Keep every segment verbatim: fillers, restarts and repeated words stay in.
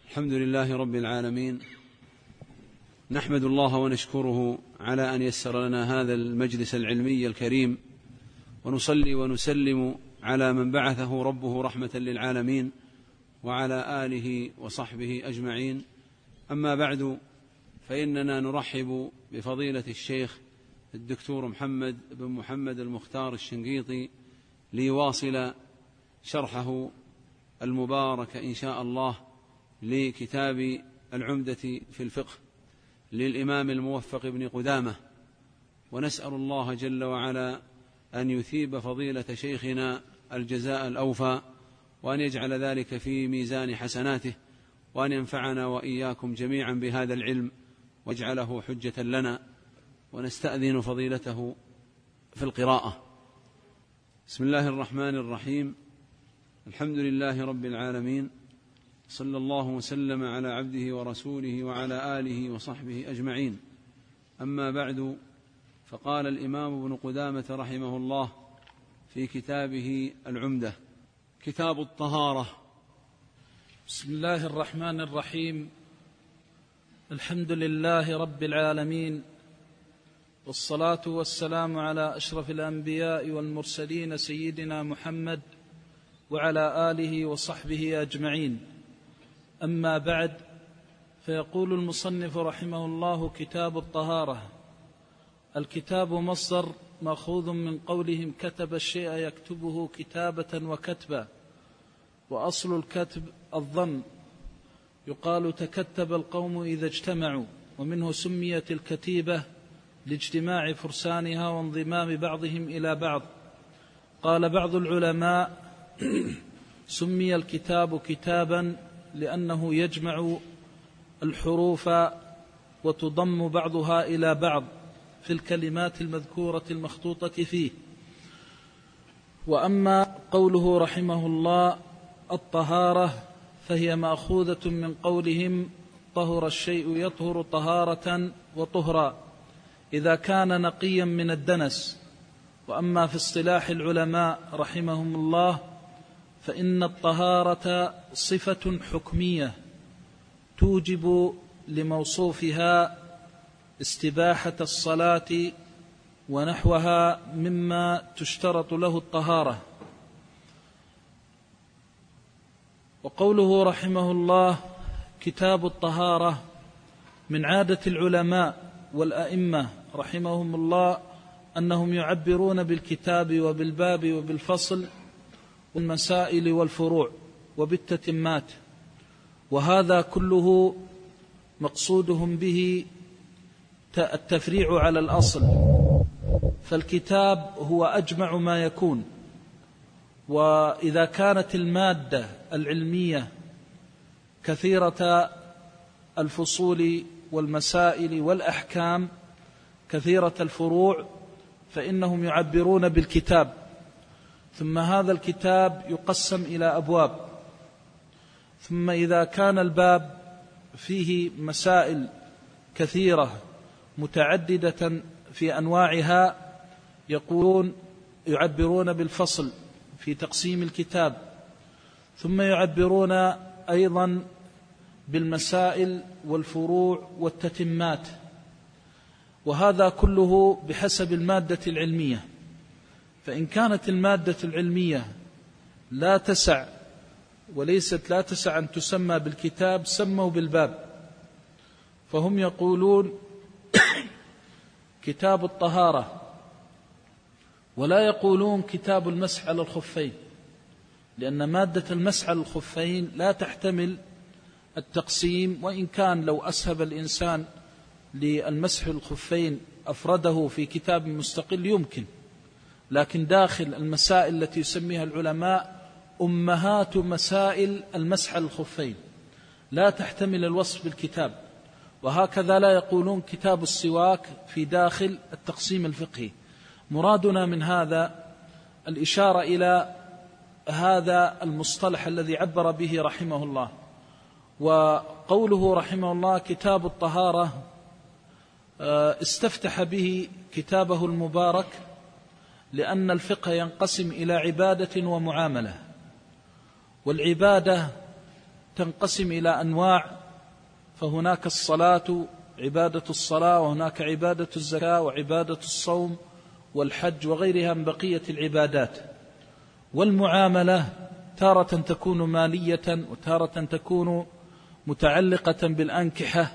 الحمد لله رب العالمين، نحمد الله ونشكره على أن يسر لنا هذا المجلس العلمي الكريم، ونصلي ونسلم على من بعثه ربه رحمة للعالمين وعلى آله وصحبه أجمعين. أما بعد، فإننا نرحب بفضيلة الشيخ الدكتور محمد بن محمد المختار الشنقيطي ليواصل شرحه المبارك إن شاء الله لكتاب العمدة في الفقه للإمام الموفق بن قدامة، ونسأل الله جل وعلا أن يثيب فضيلة شيخنا الجزاء الأوفى، وأن يجعل ذلك في ميزان حسناته، وأن ينفعنا وإياكم جميعا بهذا العلم واجعله حجة لنا. ونستأذن فضيلته في القراءة. بسم الله الرحمن الرحيم، الحمد لله رب العالمين، صلى الله وسلم على عبده ورسوله وعلى آله وصحبه أجمعين. أما بعد، فقال الإمام ابن قدامة رحمه الله في كتابه العمدة: كتاب الطهارة. بسم الله الرحمن الرحيم، الحمد لله رب العالمين، والصلاة والسلام على أشرف الأنبياء والمرسلين سيدنا محمد وعلى آله وصحبه أجمعين. أما بعد، فيقول المصنف رحمه الله: كتاب الطهارة. الكتاب مصدر مأخوذ من قولهم كتب الشيء يكتبه كتابة وكتبا، وأصل الكتب الظن، يقال تكتب القوم إذا اجتمعوا، ومنه سميت الكتيبة لاجتماع فرسانها وانضمام بعضهم إلى بعض. قال بعض العلماء: سمي الكتاب كتابا لأنه يجمع الحروف وتضم بعضها إلى بعض في الكلمات المذكورة المخطوطة فيه. وأما قوله رحمه الله الطهارة، فهي مأخوذة من قولهم طهر الشيء يطهر طهارة وطهرا إذا كان نقيا من الدنس. وأما في اصطلاح العلماء رحمهم الله، فإن الطهارة صفة حكمية توجب لموصوفها استباحة الصلاة ونحوها مما تشترط له الطهارة. وقوله رحمه الله كتاب الطهارة، من عادة العلماء والأئمة رحمهم الله أنهم يعبرون بالكتاب وبالباب وبالفصل والمسائل والفروع وبالتتمات، وهذا كله مقصودهم به التفريع على الأصل. فالكتاب هو أجمع ما يكون، وإذا كانت المادة العلمية كثيرة الفصول والمسائل والأحكام كثيرة الفروع، فإنهم يعبرون بالكتاب. ثم هذا الكتاب يقسم إلى أبواب، ثم إذا كان الباب فيه مسائل كثيرة متعددة في أنواعها، يقولون يعبرون بالفصل في تقسيم الكتاب، ثم يعبرون أيضا بالمسائل والفروع والتتمات، وهذا كله بحسب المادة العلمية. فإن كانت المادة العلمية لا تسع وليست لا تسع أن تسمى بالكتاب، سموا بالباب. فهم يقولون كتاب الطهارة، ولا يقولون كتاب المسح على الخفين، لأن مادة المسح على الخفين لا تحتمل التقسيم. وإن كان لو أسهب الإنسان للمسح الخفين أفرده في كتاب مستقل يمكن، لكن داخل المسائل التي يسميها العلماء أمهات مسائل المسح على الخفين لا تحتمل الوصف بالكتاب. وهكذا لا يقولون كتاب السواك في داخل التقسيم الفقهي. مرادنا من هذا الإشارة إلى هذا المصطلح الذي عبر به رحمه الله. وقوله رحمه الله كتاب الطهارة استفتح به كتابه المبارك، لأن الفقه ينقسم إلى عبادة ومعاملة. والعبادة تنقسم إلى أنواع، فهناك الصلاة عبادة الصلاة، وهناك عبادة الزكاة وعبادة الصوم والحج وغيرها من بقية العبادات. والمعاملة تارة تكون مالية، وتارة تكون متعلقة بالأنكحة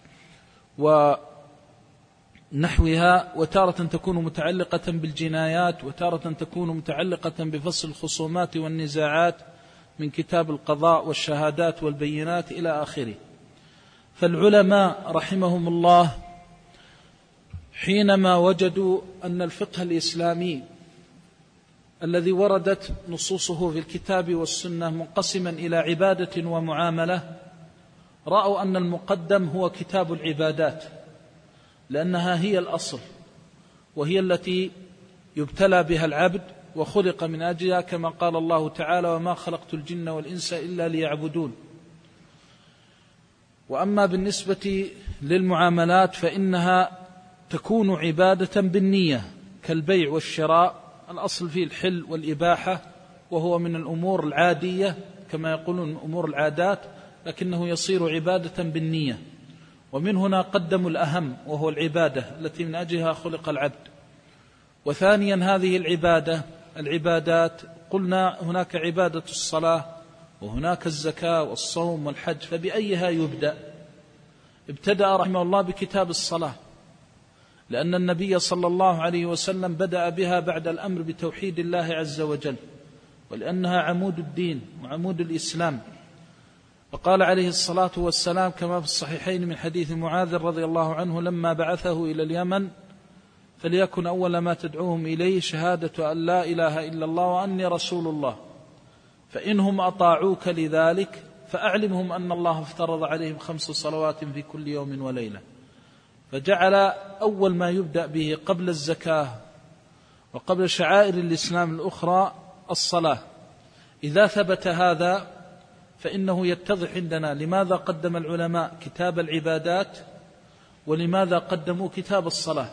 ونحوها، وتارة تكون متعلقة بالجنايات، وتارة تكون متعلقة بفصل الخصومات والنزاعات من كتاب القضاء والشهادات والبينات إلى آخره. فالعلماء رحمهم الله حينما وجدوا أن الفقه الإسلامي الذي وردت نصوصه في الكتاب والسنة منقسما إلى عبادة ومعاملة، رأوا أن المقدم هو كتاب العبادات، لأنها هي الأصل وهي التي يبتلى بها العبد وخلق من أجلها، كما قال الله تعالى: وما خلقت الجن والإنس إلا ليعبدون. وأما بالنسبة للمعاملات فإنها تكون عبادة بالنية كالبيع والشراء، الأصل فيه الحل والإباحة، وهو من الأمور العادية كما يقولون أمور العادات، لكنه يصير عبادة بالنية. ومن هنا قدموا الأهم وهو العبادة التي من أجلها خلق العبد. وثانيا هذه العبادة العبادات قلنا هناك عبادة الصلاة، وهناك الزكاة والصوم والحج، فبأيها يبدأ؟ ابتدأ رحمه الله بكتاب الصلاة، لأن النبي صلى الله عليه وسلم بدأ بها بعد الأمر بتوحيد الله عز وجل، ولأنها عمود الدين وعمود الإسلام. فقال عليه الصلاة والسلام كما في الصحيحين من حديث معاذ رضي الله عنه لما بعثه إلى اليمن: فليكن أول ما تدعوهم إليه شهادة أن لا إله إلا الله وأني رسول الله، فإنهم أطاعوك لذلك فأعلمهم أن الله افترض عليهم خمس صلوات في كل يوم وليلة. فجعل أول ما يبدأ به قبل الزكاة وقبل شعائر الإسلام الأخرى الصلاة. إذا ثبت هذا فإنه يتضح عندنا لماذا قدم العلماء كتاب العبادات ولماذا قدموا كتاب الصلاة.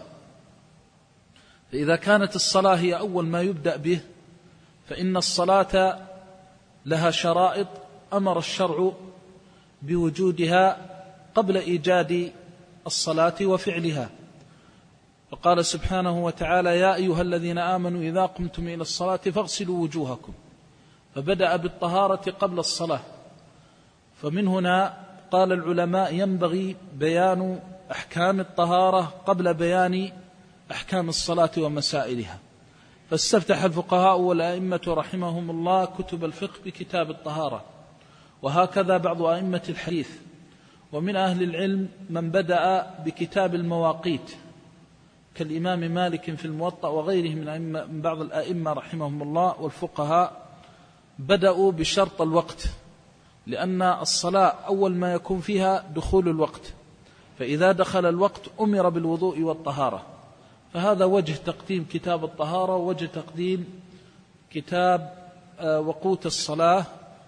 فإذا كانت الصلاة هي أول ما يبدأ به، فإن الصلاة لها شرائط أمر الشرع بوجودها قبل إيجاد الصلاة وفعلها. فقال سبحانه وتعالى: يا أيها الذين آمنوا إذا قمتم إلى الصلاة فاغسلوا وجوهكم، فبدأ بالطهارة قبل الصلاة. فمن هنا قال العلماء ينبغي بيان أحكام الطهارة قبل بيان أحكام الصلاة ومسائلها. فاستفتح الفقهاء والأئمة رحمهم الله كتب الفقه بكتاب الطهارة، وهكذا بعض أئمة الحديث. ومن أهل العلم من بدأ بكتاب المواقيت كالإمام مالك في الموطأ وغيره من بعض الأئمة رحمهم الله والفقهاء، بدأوا بشرط الوقت، لأن الصلاة أول ما يكون فيها دخول الوقت، فإذا دخل الوقت أمر بالوضوء والطهارة. فهذا وجه تقديم كتاب الطهارة ووجه تقديم كتاب وقوت الصلاة.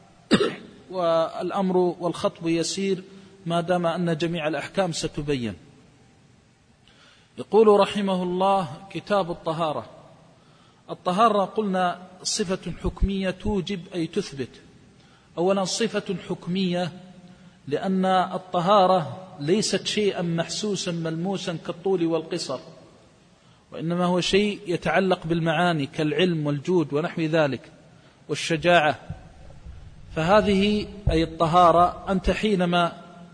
والأمر والخطب يسير ما دام أن جميع الأحكام ستبين. يقول رحمه الله: كتاب الطهارة. الطهارة قلنا صفة حكمية توجب أي تثبت. أولا صفة حكمية لأن الطهارة ليست شيئا محسوسا ملموسا كالطول والقصر، وإنما هو شيء يتعلق بالمعاني كالعلم والجود ونحو ذلك والشجاعة. فهذه أي الطهارة، أنت حينما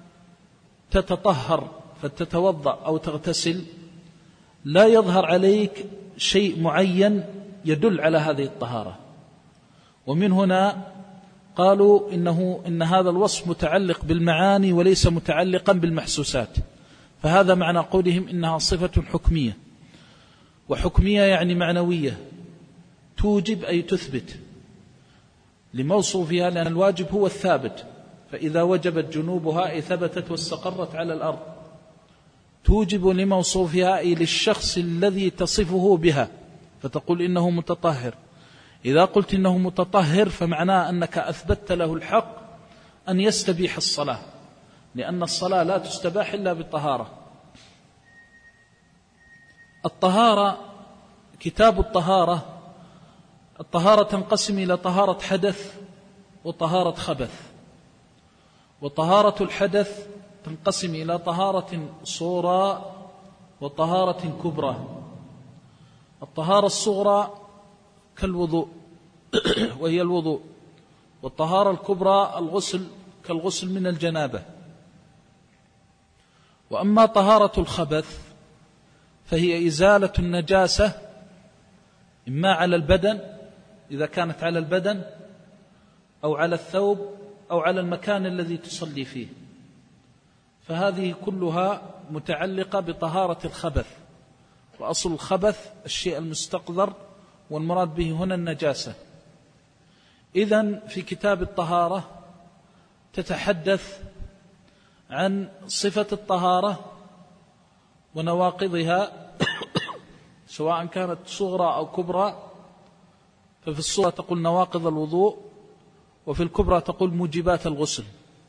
تتطهر فتتوضأ أو تغتسل لا يظهر عليك شيء معين يدل على هذه الطهارة. ومن هنا قالوا إنه إن هذا الوصف متعلق بالمعاني وليس متعلقا بالمحسوسات، فهذا معنى قولهم إنها صفة حكمية. وحكمية يعني معنوية، توجب أي تثبت لموصوفها، لأن الواجب هو الثابت، فإذا وجبت جنوبها أي ثبتت واستقرت على الأرض. توجب لموصوفها أي للشخص الذي تصفه بها، فتقول إنه متطهر. إذا قلت إنه متطهر فمعناه أنك أثبتت له الحق أن يستبيح الصلاة، لأن الصلاة لا تستباح إلا بالطهارة. الطهارة، كتاب الطهارة، الطهارة تنقسم إلى طهارة حدث وطهارة خبث. وطهارة الحدث تنقسم إلى طهارة صغرى وطهارة كبرى. الطهارة الصغرى كالوضوء وهي الوضوء، والطهارة الكبرى الغسل كالغسل من الجنابة. وأما طهارة الخبث فهي إزالة النجاسة إما على البدن إذا كانت على البدن، أو على الثوب، أو على المكان الذي تصلي فيه، فهذه كلها متعلقة بطهارة الخبث. وأصل الخبث الشيء المستقذر، والمراد به هنا النجاسة. إذن في كتاب الطهارة تتحدث عن صفة الطهارة ونواقضها سواء كانت صغرى أو كبرى. ففي الصغرى تقول نواقض الوضوء، وفي الكبرى تقول موجبات الغسل.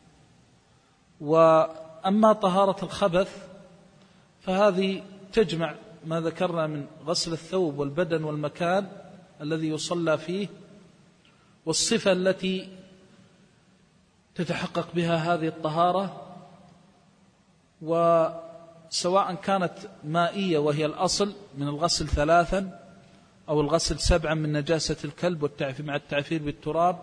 وأما طهارة الخبث فهذه تجمع ما ذكرنا من غسل الثوب والبدن والمكان الذي يصلى فيه، والصفة التي تتحقق بها هذه الطهارة، وسواء كانت مائية وهي الأصل من الغسل ثلاثا، أو الغسل سبعا من نجاسة الكلب مع التعفير بالتراب،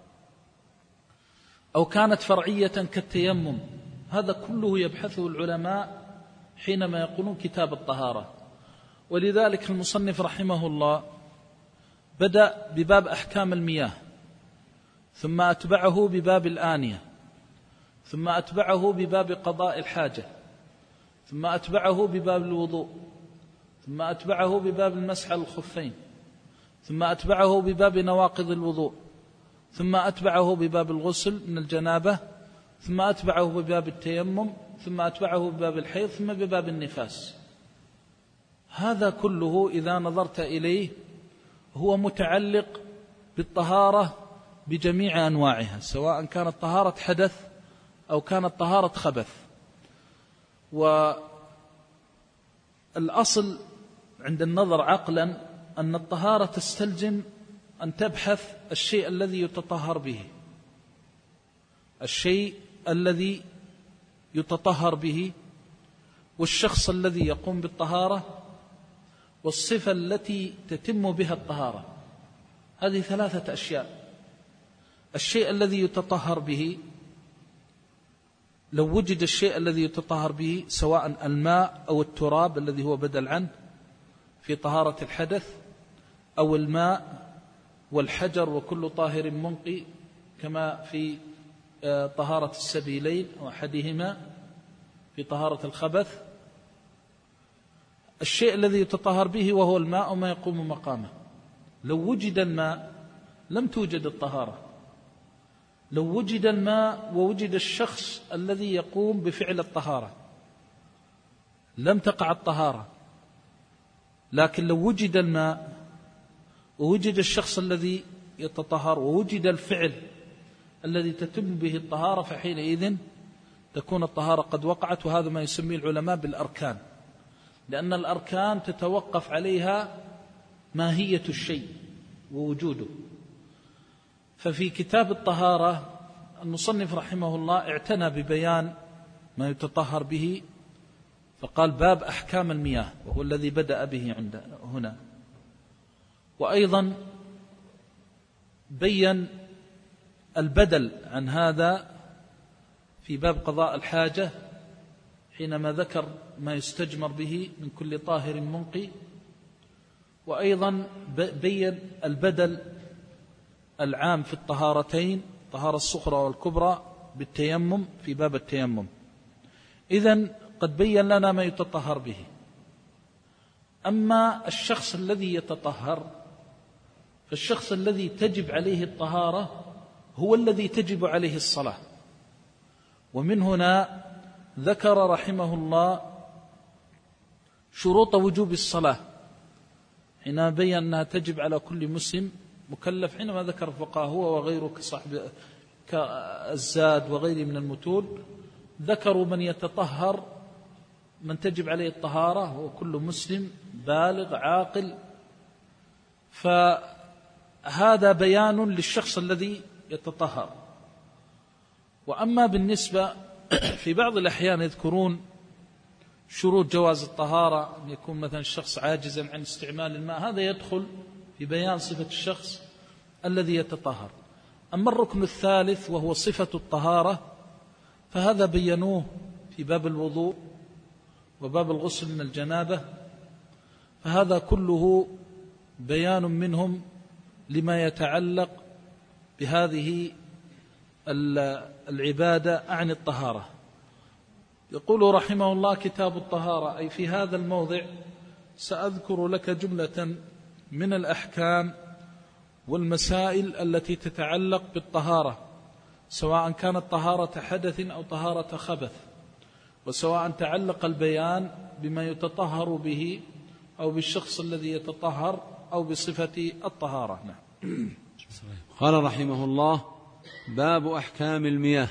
أو كانت فرعية كالتيمم. هذا كله يبحثه العلماء حينما يقولون كتاب الطهارة. ولذلك المصنف رحمه الله بدأ بباب أحكام المياه، ثم أتبعه بباب الآنية، ثم أتبعه بباب قضاء الحاجة، ثم أتبعه بباب الوضوء، ثم أتبعه بباب المسح على الخفين، ثم أتبعه بباب نواقض الوضوء، ثم أتبعه بباب الغسل من الجنابة، ثم أتبعه بباب التيمم، ثم أتبعه بباب الحيض، ثم بباب النفاس. هذا كله إذا نظرت إليه هو متعلق بالطهارة بجميع أنواعها، سواء كانت طهارة حدث أو كانت طهارة خبث. والأصل عند النظر عقلا أن الطهارة تستلزم أن تبحث الشيء الذي يتطهر به، الشيء الذي يتطهر به، والشخص الذي يقوم بالطهارة، والصفة التي تتم بها الطهارة. هذه ثلاثة أشياء. الشيء الذي يتطهر به، لو وجد الشيء الذي يتطهر به سواء الماء أو التراب الذي هو بدل عنه في طهارة الحدث، أو الماء والحجر وكل طاهر منقي كما في طهارة السبيلين أو أحدهما في طهارة الخبث، الشيء الذي يتطهر به وهو الماء وما يقوم مقامه. لو وجد الماء لم توجد الطهارة. لو وجد الماء ووجد الشخص الذي يقوم بفعل الطهارة لم تقع الطهارة. لكن لو وجد الماء ووجد الشخص الذي يتطهر ووجد الفعل الذي تتم به الطهارة، فحينئذ تكون الطهارة قد وقعت. وهذا ما يسميه العلماء بالأركان، لأن الأركان تتوقف عليها ماهية الشيء ووجوده. ففي كتاب الطهارة المصنف رحمه الله اعتنى ببيان ما يتطهر به، فقال باب أحكام المياه، وهو الذي بدأ به عند هنا. وأيضا بين البدل عن هذا في باب قضاء الحاجة حينما ذكر ما يستجمر به من كل طاهر منقي. وأيضا بين البدل العام في الطهارتين، طهارة الصغرى والكبرى، بالتيمم في باب التيمم. إذن قد بين لنا ما يتطهر به. أما الشخص الذي يتطهر، فالشخص الذي تجب عليه الطهارة هو الذي تجب عليه الصلاة. ومن هنا ذكر رحمه الله شروط وجوب الصلاة حينما بين أنها تجب على كل مسلم مكلف. حينما ذكر الفقهاء هو وغيره كصاحب كالزاد وغيره من المتون، ذكروا من يتطهر من تجب عليه الطهارة هو كل مسلم بالغ عاقل. فهذا بيان للشخص الذي يتطهر. وأما بالنسبة في بعض الأحيان يذكرون شروط جواز الطهارة، أن يكون مثلا الشخص عاجزا عن استعمال الماء، هذا يدخل في بيان صفة الشخص الذي يتطهر. أما الركن الثالث وهو صفة الطهارة فهذا بينوه في باب الوضوء وباب الغسل من الجنابة، فهذا كله بيان منهم لما يتعلق بهذه العبادة عن الطهارة. يقول رحمه الله: كتاب الطهارة، أي في هذا الموضع سأذكر لك جملة من الأحكام والمسائل التي تتعلق بالطهارة، سواء كانت طهارة حدث أو طهارة خبث، وسواء تعلق البيان بما يتطهر به أو بالشخص الذي يتطهر أو بصفة الطهارة. نعم. قال رحمه الله: باب أحكام المياه.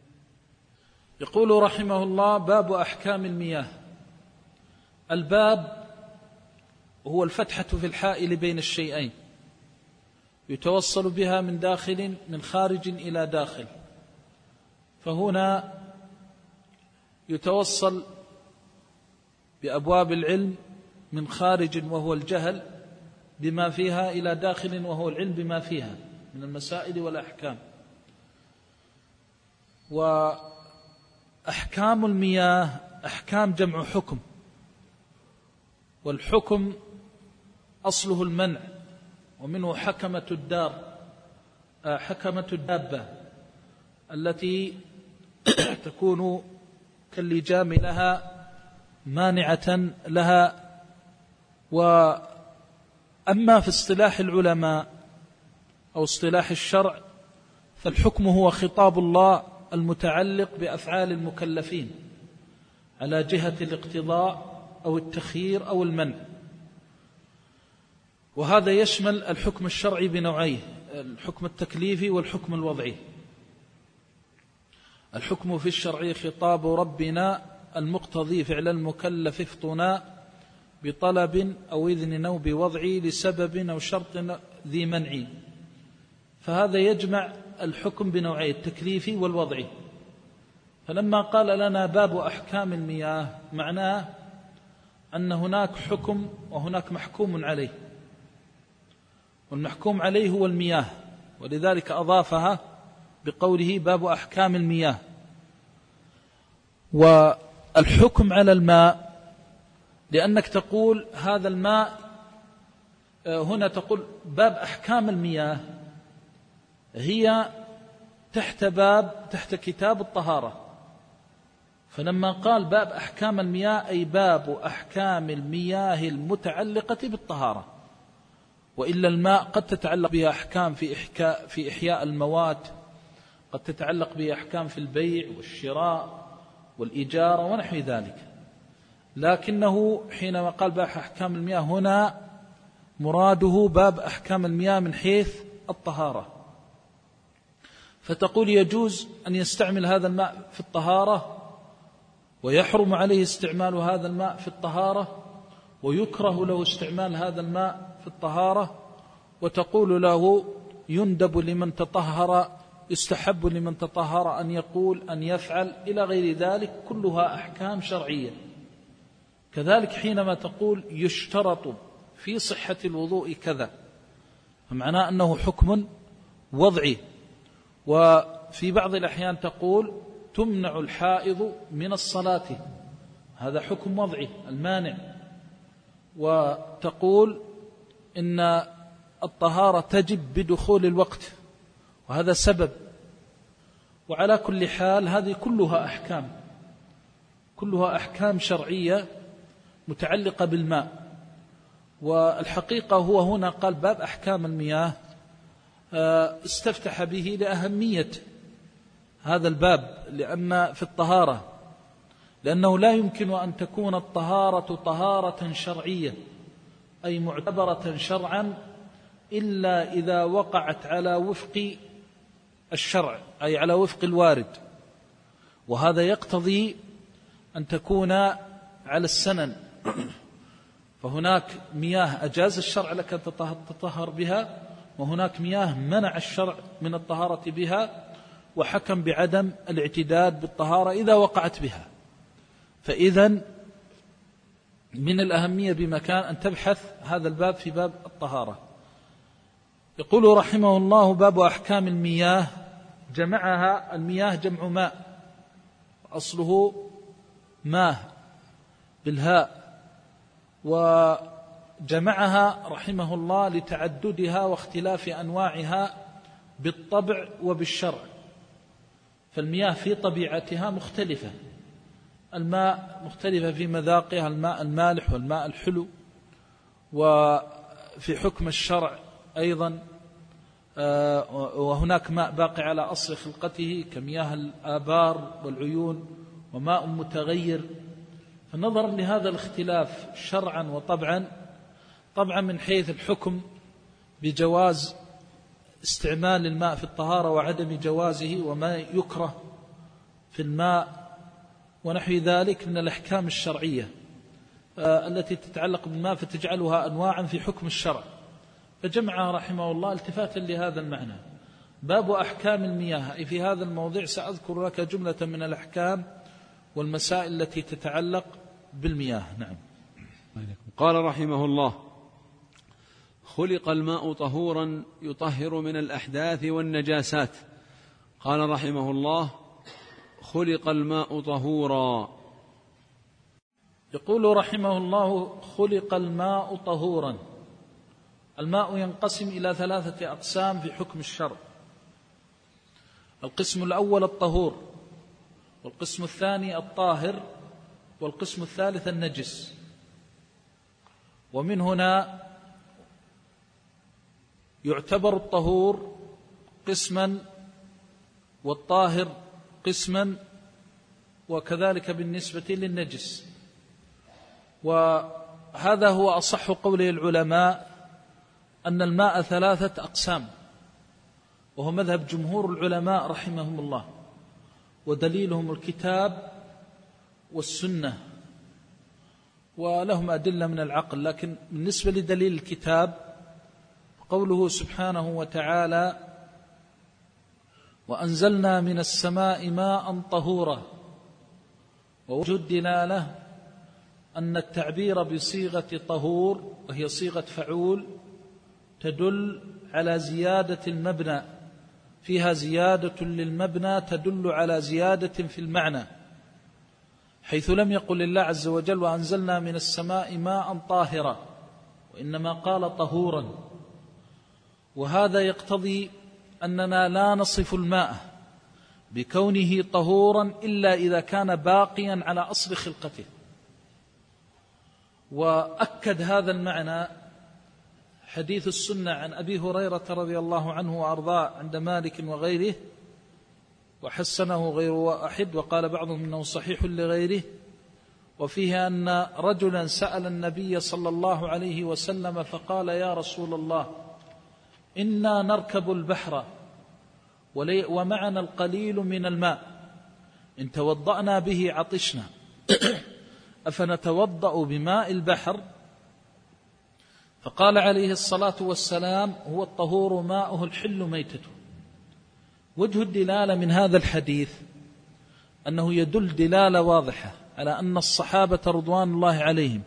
يقول رحمه الله: باب أحكام المياه. الباب هو الفتحة في الحائل بين الشيئين، يتوصل بها من داخل من خارج إلى داخل، فهنا يتوصل بأبواب العلم من خارج وهو الجهل بما فيها إلى داخل وهو العلم بما فيها من المسائل والأحكام. وأحكام المياه أحكام جمع حكم، والحكم أصله المنع، ومنه حكمة الدار حكمة الدابة التي تكون كاللجام لها مانعة لها. وأما في اصطلاح العلماء أو اصطلاح الشرع فالحكم هو خطاب الله المتعلق بأفعال المكلفين على جهة الاقتضاء أو التخيير أو المنع، وهذا يشمل الحكم الشرعي بنوعيه: الحكم التكليفي والحكم الوضعي. الحكم في الشرع خطاب ربنا المقتضي فعل المكلف افطنا بطلب أو إذن أو بوضع لسبب أو شرط ذي منع، فهذا يجمع الحكم بنوعيه: التكليفي والوضعي. فلما قال لنا باب أحكام المياه معناه أن هناك حكم وهناك محكوم عليه، والمحكوم عليه هو المياه، ولذلك أضافها بقوله باب أحكام المياه. والحكم على الماء لأنك تقول هذا الماء، هنا تقول باب أحكام المياه هي تحت باب تحت كتاب الطهارة، فلما قال باب أحكام المياه أي باب أحكام المياه المتعلقة بالطهارة. وإلا الماء قد تتعلق بها أحكام في إحكاء في إحياء الموات، قد تتعلق بها أحكام في البيع والشراء والإجارة ونحو ذلك، لكنه حينما قال باب أحكام المياه هنا مراده باب أحكام المياه من حيث الطهارة. فتقول يجوز أن يستعمل هذا الماء في الطهارة، ويحرم عليه استعمال هذا الماء في الطهارة، ويكره له استعمال هذا الماء في الطهارة، وتقول له يندب لمن تطهر، يستحب لمن تطهر أن يقول أن يفعل إلى غير ذلك، كلها أحكام شرعية. كذلك حينما تقول يشترط في صحة الوضوء كذا، فمعناه أنه حكم وضعي. وفي بعض الأحيان تقول تمنع الحائض من الصلاة، هذا حكم وضعي المانع. وتقول إن الطهارة تجب بدخول الوقت، وهذا سبب. وعلى كل حال هذه كلها أحكام كلها أحكام شرعية متعلقة بالماء. والحقيقة هو هنا قال باب أحكام المياه، استفتح به لأهمية هذا الباب لأن في الطهارة، لأنه لا يمكن أن تكون الطهارة طهارة شرعية أي معتبرة شرعا إلا إذا وقعت على وفق الشرع أي على وفق الوارد، وهذا يقتضي أن تكون على السنن. فهناك مياه أجاز الشرع لك أن تطهر بها، وهناك مياه منع الشرع من الطهارة بها، وحكم بعدم الاعتداد بالطهارة إذا وقعت بها. فإذا من الأهمية بمكان أن تبحث هذا الباب في باب الطهارة. يقول رحمه الله: باب أحكام المياه. جمعها، المياه جمع ماء، أصله ماء بالهاء، وجمعها رحمه الله لتعددها واختلاف أنواعها بالطبع وبالشرع. فالمياه في طبيعتها مختلفة، الماء مختلفة في مذاقها، الماء المالح والماء الحلو. وفي حكم الشرع أيضا وهناك ماء باقي على أصل خلقته كمياه الآبار والعيون، وماء متغير. فنظرا لهذا الاختلاف شرعا وطبعا، طبعا من حيث الحكم بجواز استعمال الماء في الطهارة وعدم جوازه، وما يكره في الماء ونحو ذلك من الأحكام الشرعية التي تتعلق بالماء، فتجعلها أنواعا في حكم الشرع. فجمعها رحمه الله التفاتا لهذا المعنى. باب أحكام المياه، أي في هذا الموضع سأذكر لك جملة من الأحكام والمسائل التي تتعلق بالمياه. نعم. قال رحمه الله: خلق الماء طهورا يطهر من الأحداث والنجاسات. قال رحمه الله: خلق الماء طهورا. يقول رحمه الله: خلق الماء طهورا. الماء ينقسم إلى ثلاثة أقسام في حكم الشرع. القسم الأول الطهور، والقسم الثاني الطاهر، والقسم الثالث النجس. ومن هنا يعتبر الطهور قسما والطاهر قسما، وكذلك بالنسبة للنجس. وهذا هو أصح قول العلماء، أن الماء ثلاثة أقسام، وهو مذهب جمهور العلماء رحمهم الله، ودليلهم الكتاب والسنة، ولهم أدلة من العقل. لكن بالنسبة لدليل الكتاب قوله سبحانه وتعالى: وأنزلنا من السماء ماء طهورا. ووجه الدلالة أن التعبير بصيغة طهور، وهي صيغة فعول، تدل على زيادة المبنى، فيها زيادة للمبنى تدل على زيادة في المعنى، حيث لم يقل الله عز وجل: وأنزلنا من السماء ماء طاهرا، وإنما قال طهورا. وهذا يقتضي أننا لا نصف الماء بكونه طهورا إلا إذا كان باقيا على أصل خلقته. وأكد هذا المعنى حديث السنة عن أبي هريرة رضي الله عنه وأرضاه عند مالك وغيره، وحسنه غير واحد، وقال بعضهم إنه صحيح لغيره. وفيه أن رجلا سأل النبي صلى الله عليه وسلم فقال: يا رسول الله، إنا نركب البحر ومعنا القليل من الماء، إن توضأنا به عطشنا، أفنتوضأ بماء البحر؟ فقال عليه الصلاة والسلام: هو الطهور ماؤه الحل ميتته. وجه الدلالة من هذا الحديث أنه يدل دلالة واضحة على أن الصحابة رضوان الله عليهم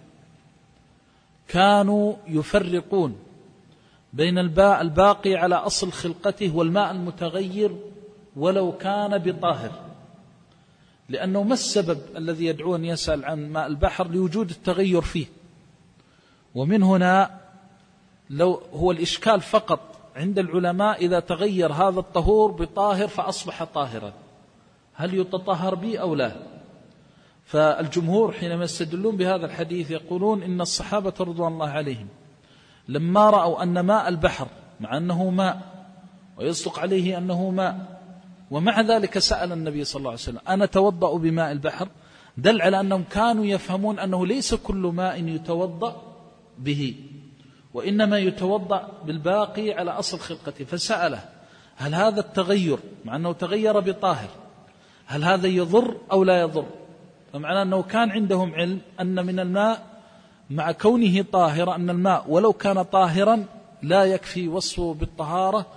كانوا يفرقون بين الماء الباقي على أصل خلقته والماء المتغير ولو كان بطاهر، لأنه ما السبب الذي يدعون يسأل عن ماء البحر؟ لوجود التغير فيه. ومن هنا لو هو الإشكال فقط عند العلماء إذا تغير هذا الطهور بطاهر فأصبح طاهرا، هل يتطهر به أو لا؟ فالجمهور حينما يستدلون بهذا الحديث يقولون إن الصحابة رضوان الله عليهم لما رأوا أن ماء البحر مع أنه ماء ويصدق عليه أنه ماء، ومع ذلك سأل النبي صلى الله عليه وسلم: أنا توضأ بماء البحر، دل على أنهم كانوا يفهمون أنه ليس كل ماء يتوضأ به، وإنما يتوضأ بالباقي على أصل خلقته. فسأله: هل هذا التغير مع أنه تغير بطاهر هل هذا يضر أو لا يضر؟ فمعنى أنه كان عندهم علم أن من الماء مع كونه طاهرا، أن الماء ولو كان طاهرا لا يكفي وصفه بالطهارة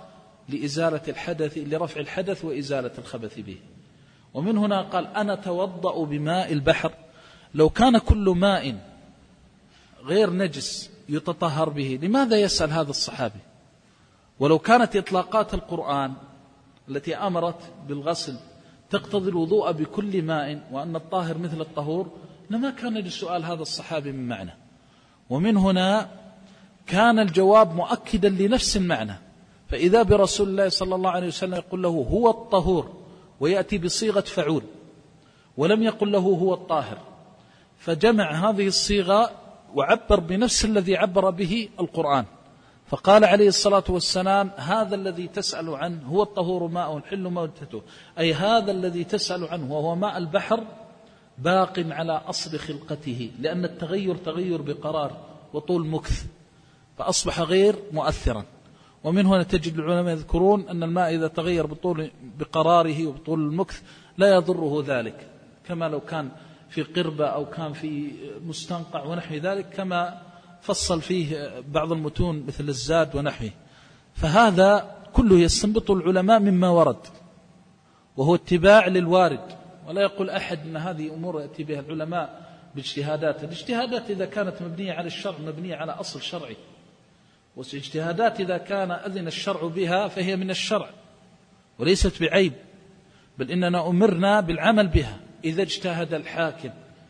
لإزالة الحدث، لرفع الحدث وإزالة الخبث به. ومن هنا قال أنا توضأ بماء البحر. لو كان كل ماء غير نجس يتطهر به لماذا يسأل هذا الصحابي؟ ولو كانت إطلاقات القرآن التي أمرت بالغسل تقتضي الوضوء بكل ماء وأن الطاهر مثل الطهور لما كان لسؤال هذا الصحابي من معنى. ومن هنا كان الجواب مؤكدا لنفس المعنى، فإذا برسول الله صلى الله عليه وسلم يقول له هو الطهور ويأتي بصيغة فعول، ولم يقل له هو الطاهر، فجمع هذه الصيغة وعبر بنفس الذي عبر به القرآن، فقال عليه الصلاة والسلام هذا الذي تسأل عنه هو الطهور ماء الحل موتته، أي هذا الذي تسأل عنه وهو ماء البحر باق على أصل خلقته، لأن التغير تغير بقرار وطول مكث فأصبح غير مؤثرا. ومن هنا تجد العلماء يذكرون أن الماء إذا تغير بطول بقراره وبطول المكث لا يضره ذلك، كما لو كان في قربة أو كان في مستنقع ونحو ذلك، كما فصل فيه بعض المتون مثل الزاد ونحوه. فهذا كله يستنبط العلماء مما ورد، وهو اتباع للوارد، ولا يقول أحد أن هذه أمور يأتي بها العلماء باجتهادات. الاجتهادات إذا كانت مبنية على الشرع مبنية على أصل شرعي، والاجتهادات إذا كان أذن الشرع بها فهي من الشرع وليست بعيب، بل إننا أمرنا بالعمل بها. إذا اجتهد الحاكم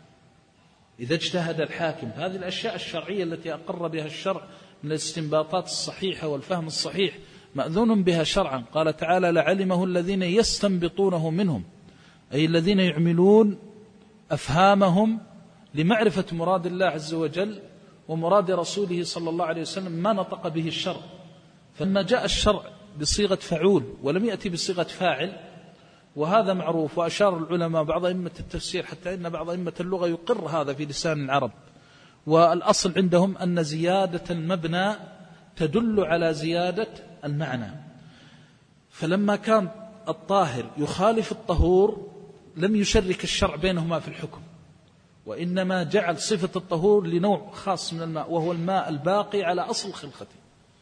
إذا اجتهد الحاكم هذه الأشياء الشرعية التي أقر بها الشرع من الاستنباطات الصحيحة والفهم الصحيح مأذون بها شرعا. قال تعالى لعلمه الذين يستنبطونه منهم، أي الذين يعملون أفهامهم لمعرفة مراد الله عز وجل ومراد رسوله صلى الله عليه وسلم ما نطق به الشرع. فلما جاء الشرع بصيغة فعول ولم يأتي بصيغة فاعل، وهذا معروف، وأشار العلماء بعض أئمة التفسير حتى إن بعض أئمة اللغة يقر هذا في لسان العرب، والأصل عندهم أن زيادة المبنى تدل على زيادة المعنى. فلما كان الطاهر يخالف الطهور لم يشرك الشرع بينهما في الحكم، وإنما جعل صفة الطهور لنوع خاص من الماء وهو الماء الباقي على أصل خلقته.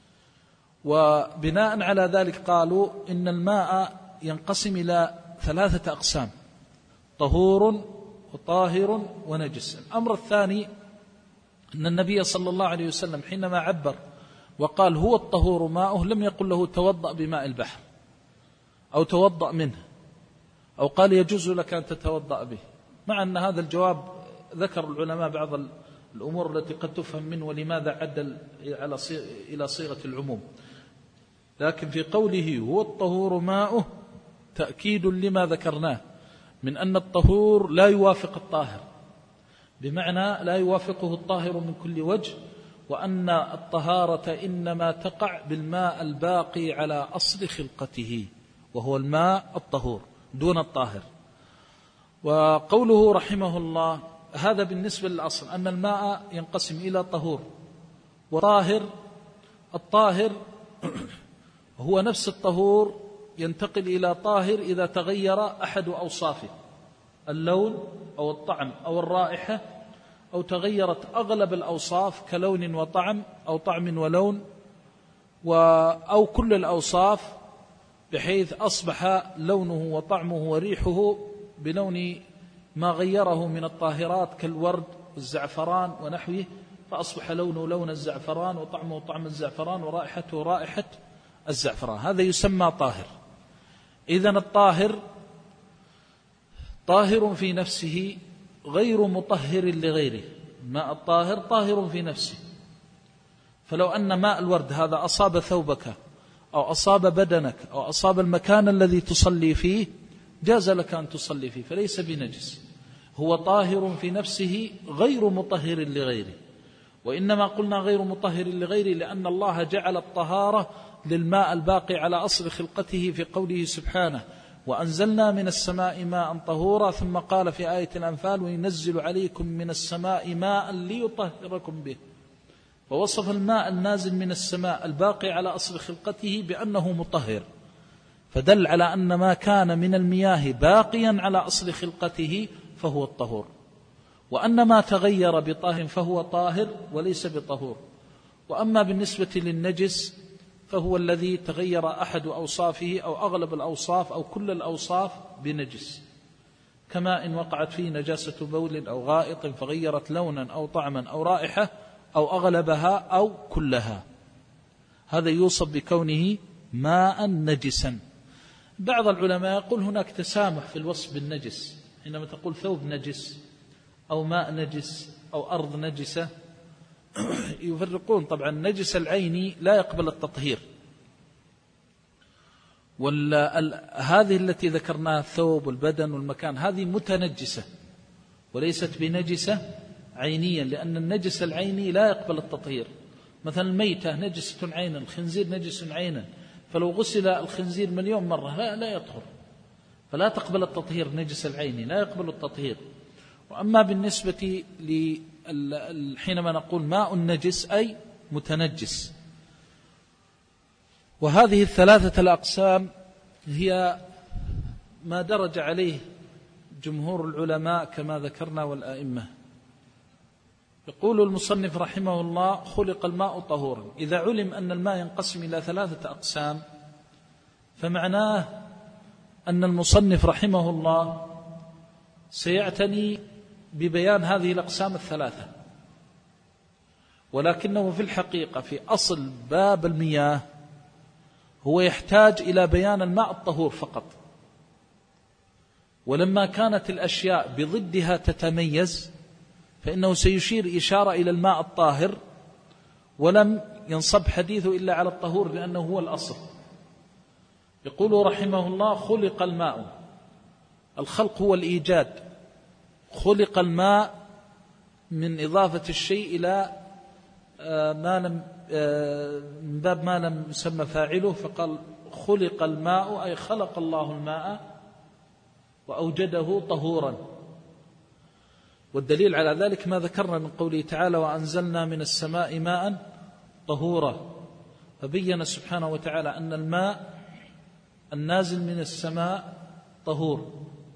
وبناء على ذلك قالوا إن الماء ينقسم إلى ثلاثة أقسام: طهور وطاهر ونجس. الأمر الثاني أن النبي صلى الله عليه وسلم حينما عبر وقال هو الطهور ماؤه لم يقل له توضأ بماء البحر أو توضأ منه أو قال يجوز لك أن تتوضأ به، مع أن هذا الجواب ذكر العلماء بعض الأمور التي قد تفهم منه ولماذا عدل على إلى صيغة العموم. لكن في قوله هو الطهور ماؤه تأكيد لما ذكرناه من أن الطهور لا يوافق الطاهر، بمعنى لا يوافقه الطاهر من كل وجه، وأن الطهارة إنما تقع بالماء الباقي على أصل خلقته وهو الماء الطهور دون الطاهر. وقوله رحمه الله هذا بالنسبة للأصل أن الماء ينقسم إلى طهور وطاهر. الطاهر هو نفس الطهور ينتقل إلى طاهر إذا تغير أحد أوصافه، اللون أو الطعم أو الرائحة، أو تغيرت أغلب الأوصاف كلون وطعم أو طعم ولون أو كل الأوصاف، بحيث أصبح لونه وطعمه وريحه بلون ما غيره من الطاهرات كالورد والزعفران ونحوه، فأصبح لونه لون الزعفران وطعمه طعم الزعفران ورائحته رائحة الزعفران، هذا يسمى طاهر. إذن الطاهر طاهر في نفسه غير مطهر لغيره. ماء الطاهر طاهر في نفسه، فلو أن ماء الورد هذا أصاب ثوبك أو أصاب بدنك أو أصاب المكان الذي تصلي فيه جاز لك أن تصلي فيه، فليس بنجس، هو طاهر في نفسه غير مطهر لغيره. وإنما قلنا غير مطهر لغيره لأن الله جعل الطهارة للماء الباقي على أصل خلقته في قوله سبحانه وأنزلنا من السماء ماء طهورا، ثم قال في آية الأنفال وينزل عليكم من السماء ماء ليطهركم به، ووصف الماء النازل من السماء الباقي على أصل خلقته بأنه مطهر، فدل على أن ما كان من المياه باقيا على أصل خلقته فهو الطهور، وأن ما تغير بطاهر فهو طاهر وليس بطهور. وأما بالنسبة للنجس فهو الذي تغير أحد أوصافه أو أغلب الأوصاف أو كل الأوصاف بنجس، كما إن وقعت فيه نجاسة بول أو غائط فغيرت لونا أو طعما أو رائحة أو أغلبها أو كلها، هذا يوصف بكونه ماء نجسا. بعض العلماء يقول هناك تسامح في الوصف بالنجس، حينما تقول ثوب نجس أو ماء نجس أو أرض نجسة يفرقون. طبعا النجس العيني لا يقبل التطهير، وهذه التي ذكرناها الثوب والبدن والمكان هذه متنجسة وليست بنجسة عينيا، لأن النجس العيني لا يقبل التطهير. مثلا الميتة نجسة عينا، الخنزير نجس عينا، فلو غسل الخنزير مليون مرة لا, لا يطهر، فلا تقبل التطهير. نجس العيني لا يقبل التطهير. وأما بالنسبة حينما نقول ماء نجس أي متنجس. وهذه الثلاثة الأقسام هي ما درج عليه جمهور العلماء كما ذكرنا والآئمة. يقول المصنف رحمه الله: خلق الماء طهورا. إذا علم أن الماء ينقسم إلى ثلاثة أقسام فمعناه أن المصنف رحمه الله سيعتني ببيان هذه الأقسام الثلاثة، ولكنه في الحقيقة في أصل باب المياه هو يحتاج إلى بيان الماء الطهور فقط. ولما كانت الأشياء بضدها تتميز فإنه سيشير إشارة إلى الماء الطاهر، ولم ينصب حديثه إلا على الطهور لأنه هو الأصل. يقول رحمه الله: خلق الماء. الخلق هو الإيجاد. خلق الماء من إضافة الشيء إلى ما لم من باب ما لم يسمى فاعله، فقال خلق الماء أي خلق الله الماء وأوجده طهورا. والدليل على ذلك ما ذكرنا من قوله تعالى: وأنزلنا من السماء ماء طهورا. فبين سبحانه وتعالى أن الماء النازل من السماء طهور،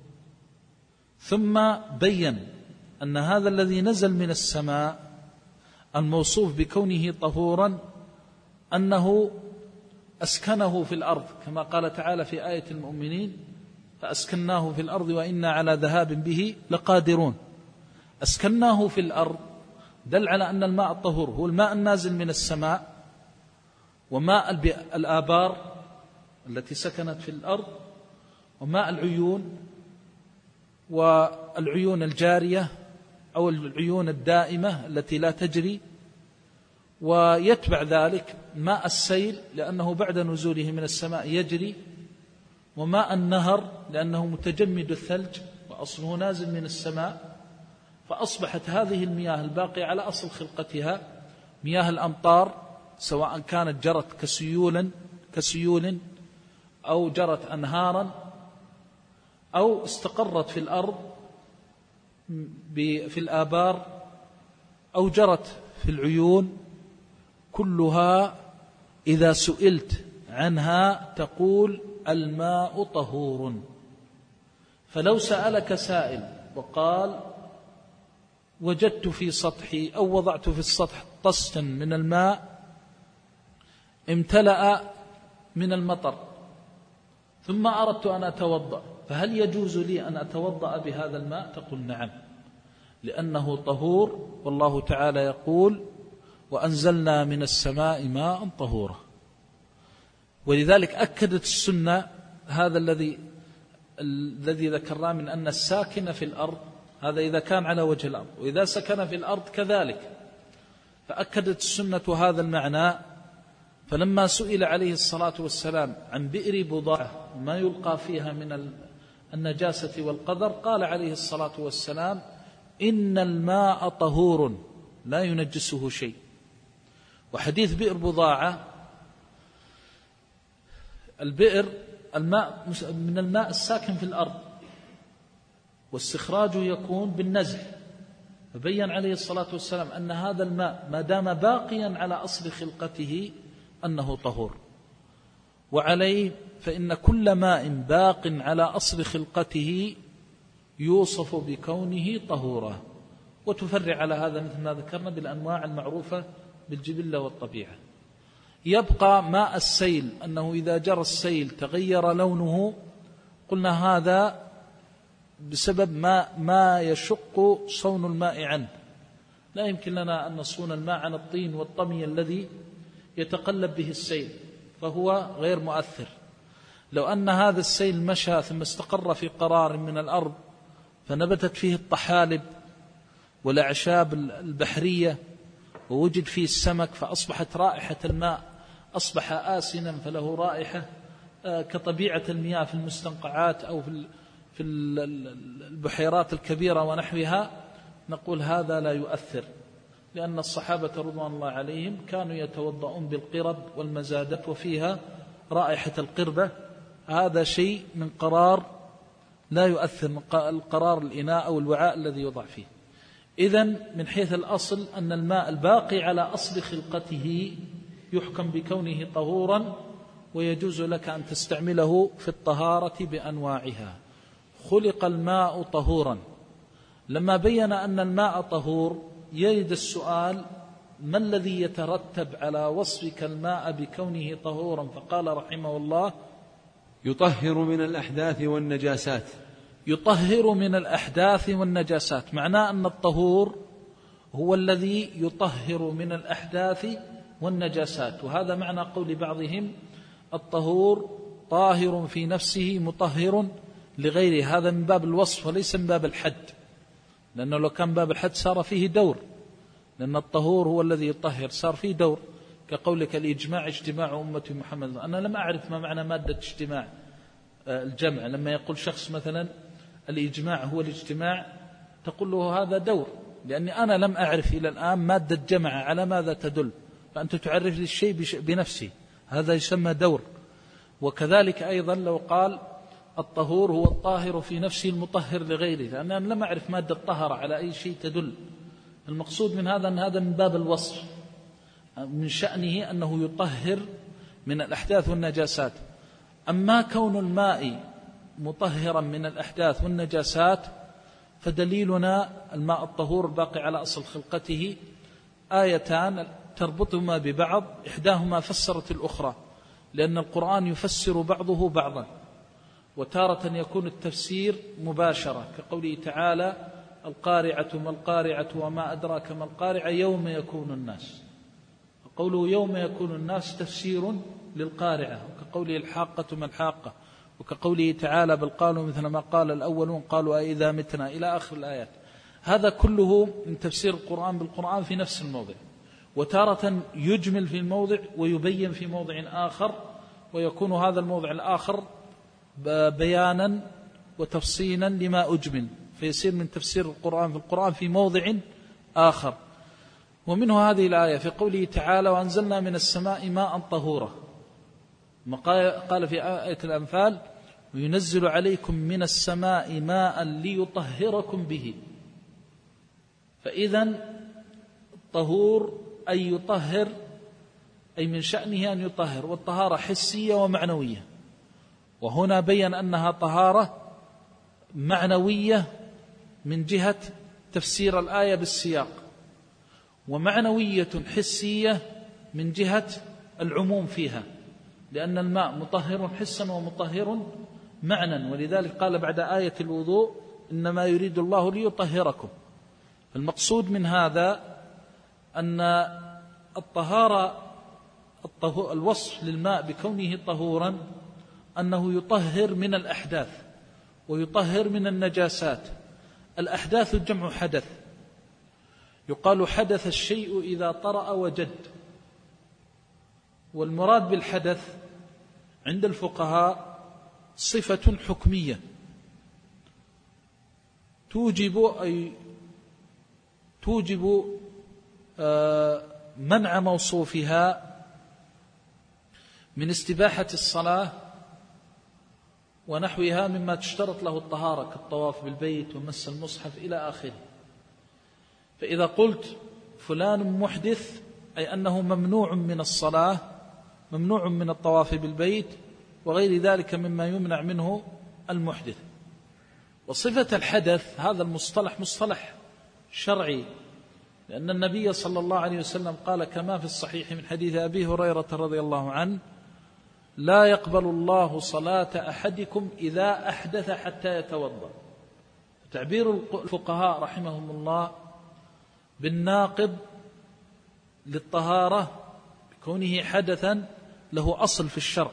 ثم بين أن هذا الذي نزل من السماء الموصوف بكونه طهورا أنه أسكنه في الأرض، كما قال تعالى في آية المؤمنين: فأسكناه في الأرض وإنا على ذهاب به لقادرون. أسكناه في الأرض دل على أن الماء الطهور هو الماء النازل من السماء، وماء الآبار التي سكنت في الأرض، وماء العيون والعيون الجارية أو العيون الدائمة التي لا تجري، ويتبع ذلك ماء السيل لأنه بعد نزوله من السماء يجري، وماء النهر لأنه متجمد الثلج وأصله نازل من السماء. فأصبحت هذه المياه الباقية على أصل خلقتها مياه الأمطار، سواء كانت جرت كسيول كسيول أو جرت أنهارا أو استقرت في الأرض في الآبار أو جرت في العيون، كلها إذا سئلت عنها تقول الماء طهور. فلو سألك سائل وقال: وجدت في سطحي أو وضعت في السطح طستا من الماء امتلأ من المطر ثم أردت أن أتوضأ، فهل يجوز لي أن أتوضأ بهذا الماء؟ تقول نعم، لأنه طهور، والله تعالى يقول: وأنزلنا من السماء ماء طهورا. ولذلك أكدت السنة هذا الذي الذي ذكرناه من أن الساكن في الأرض، هذا إذا كان على وجه الأرض، وإذا سكن في الأرض كذلك، فأكدت السنة هذا المعنى. فلما سئل عليه الصلاة والسلام عن بئر بضاعة ما يلقى فيها من النجاسة والقدر، قال عليه الصلاة والسلام: إن الماء طهور لا ينجسه شيء. وحديث بئر بضاعة، البئر الماء من الماء الساكن في الأرض، واستخراجه يكون بالنزع، فبين عليه الصلاة والسلام أن هذا الماء ما دام باقيا على أصل خلقته أنه طهور. وعليه فإن كل ماء باق على أصل خلقته يوصف بكونه طهورا. وتفرع على هذا مثل ما ذكرنا بالأنواع المعروفة بالجبلة والطبيعة. يبقى ماء السيل، أنه إذا جرى السيل تغير لونه، قلنا هذا بسبب ما, ما يشق صون الماء عنه. لا يمكن لنا أن نصون الماء عن الطين والطمي الذي يتقلب به السيل، فهو غير مؤثر. لو أن هذا السيل مشى ثم استقر في قرار من الأرض فنبتت فيه الطحالب والأعشاب البحرية ووجد فيه السمك، فأصبحت رائحة الماء أصبح آسنا فله رائحة كطبيعة المياه في المستنقعات أو في البحيرات الكبيرة ونحوها، نقول هذا لا يؤثر، لأن الصحابة رضوان الله عليهم كانوا يتوضؤون بالقرب والمزادات وفيها رائحة القربة. هذا شيء من قرار لا يؤثر، من القرار الإناء أو الوعاء الذي يوضع فيه. إذن من حيث الأصل أن الماء الباقي على أصل خلقته يحكم بكونه طهورا، ويجوز لك أن تستعمله في الطهارة بأنواعها. خلق الماء طهورا. لما بين أن الماء طهور يرد السؤال: ما الذي يترتب على وصفك الماء بكونه طهورا؟ فقال رحمه الله: يطهر من الأحداث والنجاسات. يطهر من الأحداث والنجاسات، معناه أن الطهور هو الذي يطهر من الأحداث والنجاسات. وهذا معنى قول بعضهم: الطهور طاهر في نفسه مطهر لغيره. هذا من باب الوصف وليس من باب الحد، لأنه لو كان باب الحد صار فيه دور، لأن الطهور هو الذي يطهر، صار فيه دور. كقولك الإجماع اجتماع أمة محمد. أنا لم أعرف ما معنى مادة اجتماع الجمع. لما يقول شخص مثلا الإجماع هو الاجتماع، تقول له هذا دور، لأني أنا لم أعرف إلى الآن مادة جمع على ماذا تدل، فأنت تعرف لي الشيء بنفسه، هذا يسمى دور. وكذلك أيضا لو قال الطهور هو الطاهر في نفسه المطهر لغيره، لأن أنا لم أعرف مادة طهر على أي شيء تدل. المقصود من هذا أن هذا من باب الوصف، من شأنه أنه يطهر من الأحداث والنجاسات. أما كون الماء مطهرا من الأحداث والنجاسات فدليلنا الماء الطهور الباقي على أصل خلقته آيتان تربطهما ببعض، إحداهما فسرت الأخرى، لأن القرآن يفسر بعضه بعضا، وتارة يكون التفسير مباشرة، كقوله تعالى: القارعة ما القارعة وما أدراك ما القارعة يوم يكون الناس. قوله يوم يكون الناس تفسير للقارعة، وكقوله الحاقة ما الحاقة، وكقوله تعالى: بل قالوا مثل ما قال الأولون قالوا أئذا متنا، إلى آخر الآيات. هذا كله من تفسير القرآن بالقرآن في نفس الموضع، وتارة يجمل في الموضع ويبين في موضع آخر، ويكون هذا الموضع الآخر بيانا وتفصيلا لما أجمل، فيصير من تفسير القرآن في القرآن في موضع آخر. ومنه هذه الآية في قوله تعالى: وأنزلنا من السماء ماء طهورا. قال في آية الأنفال: وينزل عليكم من السماء ماء ليطهركم به. فإذن الطهور أي يطهر، أي من شأنه أن يطهر، والطهارة حسية ومعنوية. وهنا بين أنها طهارة معنوية من جهة تفسير الآية بالسياق، ومعنوية حسية من جهة العموم فيها، لأن الماء مطهر حسا ومطهر معنى. ولذلك قال بعد آية الوضوء: إنما يريد الله ليطهركم. المقصود من هذا أن الطهارة الوصف للماء بكونه طهورا أنه يطهر من الأحداث ويطهر من النجاسات. الأحداث جمع حدث، يقال حدث الشيء إذا طرأ وجد. والمراد بالحدث عند الفقهاء صفة حكمية توجب أي توجب منع موصوفها من استباحة الصلاة ونحوها مما تشترط له الطهارة، كالطواف بالبيت ومس المصحف إلى آخره. فإذا قلت فلان محدث أي أنه ممنوع من الصلاة، ممنوع من الطواف بالبيت وغير ذلك مما يمنع منه المحدث. وصفة الحدث هذا المصطلح مصطلح شرعي لأن النبي صلى الله عليه وسلم قال كما في الصحيح من حديث أبي هريرة رضي الله عنه: لا يقبل الله صلاة أحدكم إذا أحدث حتى يتوضأ. تعبير الفقهاء رحمهم الله بالناقض للطهارة بكونه حدثا له أصل في الشرع،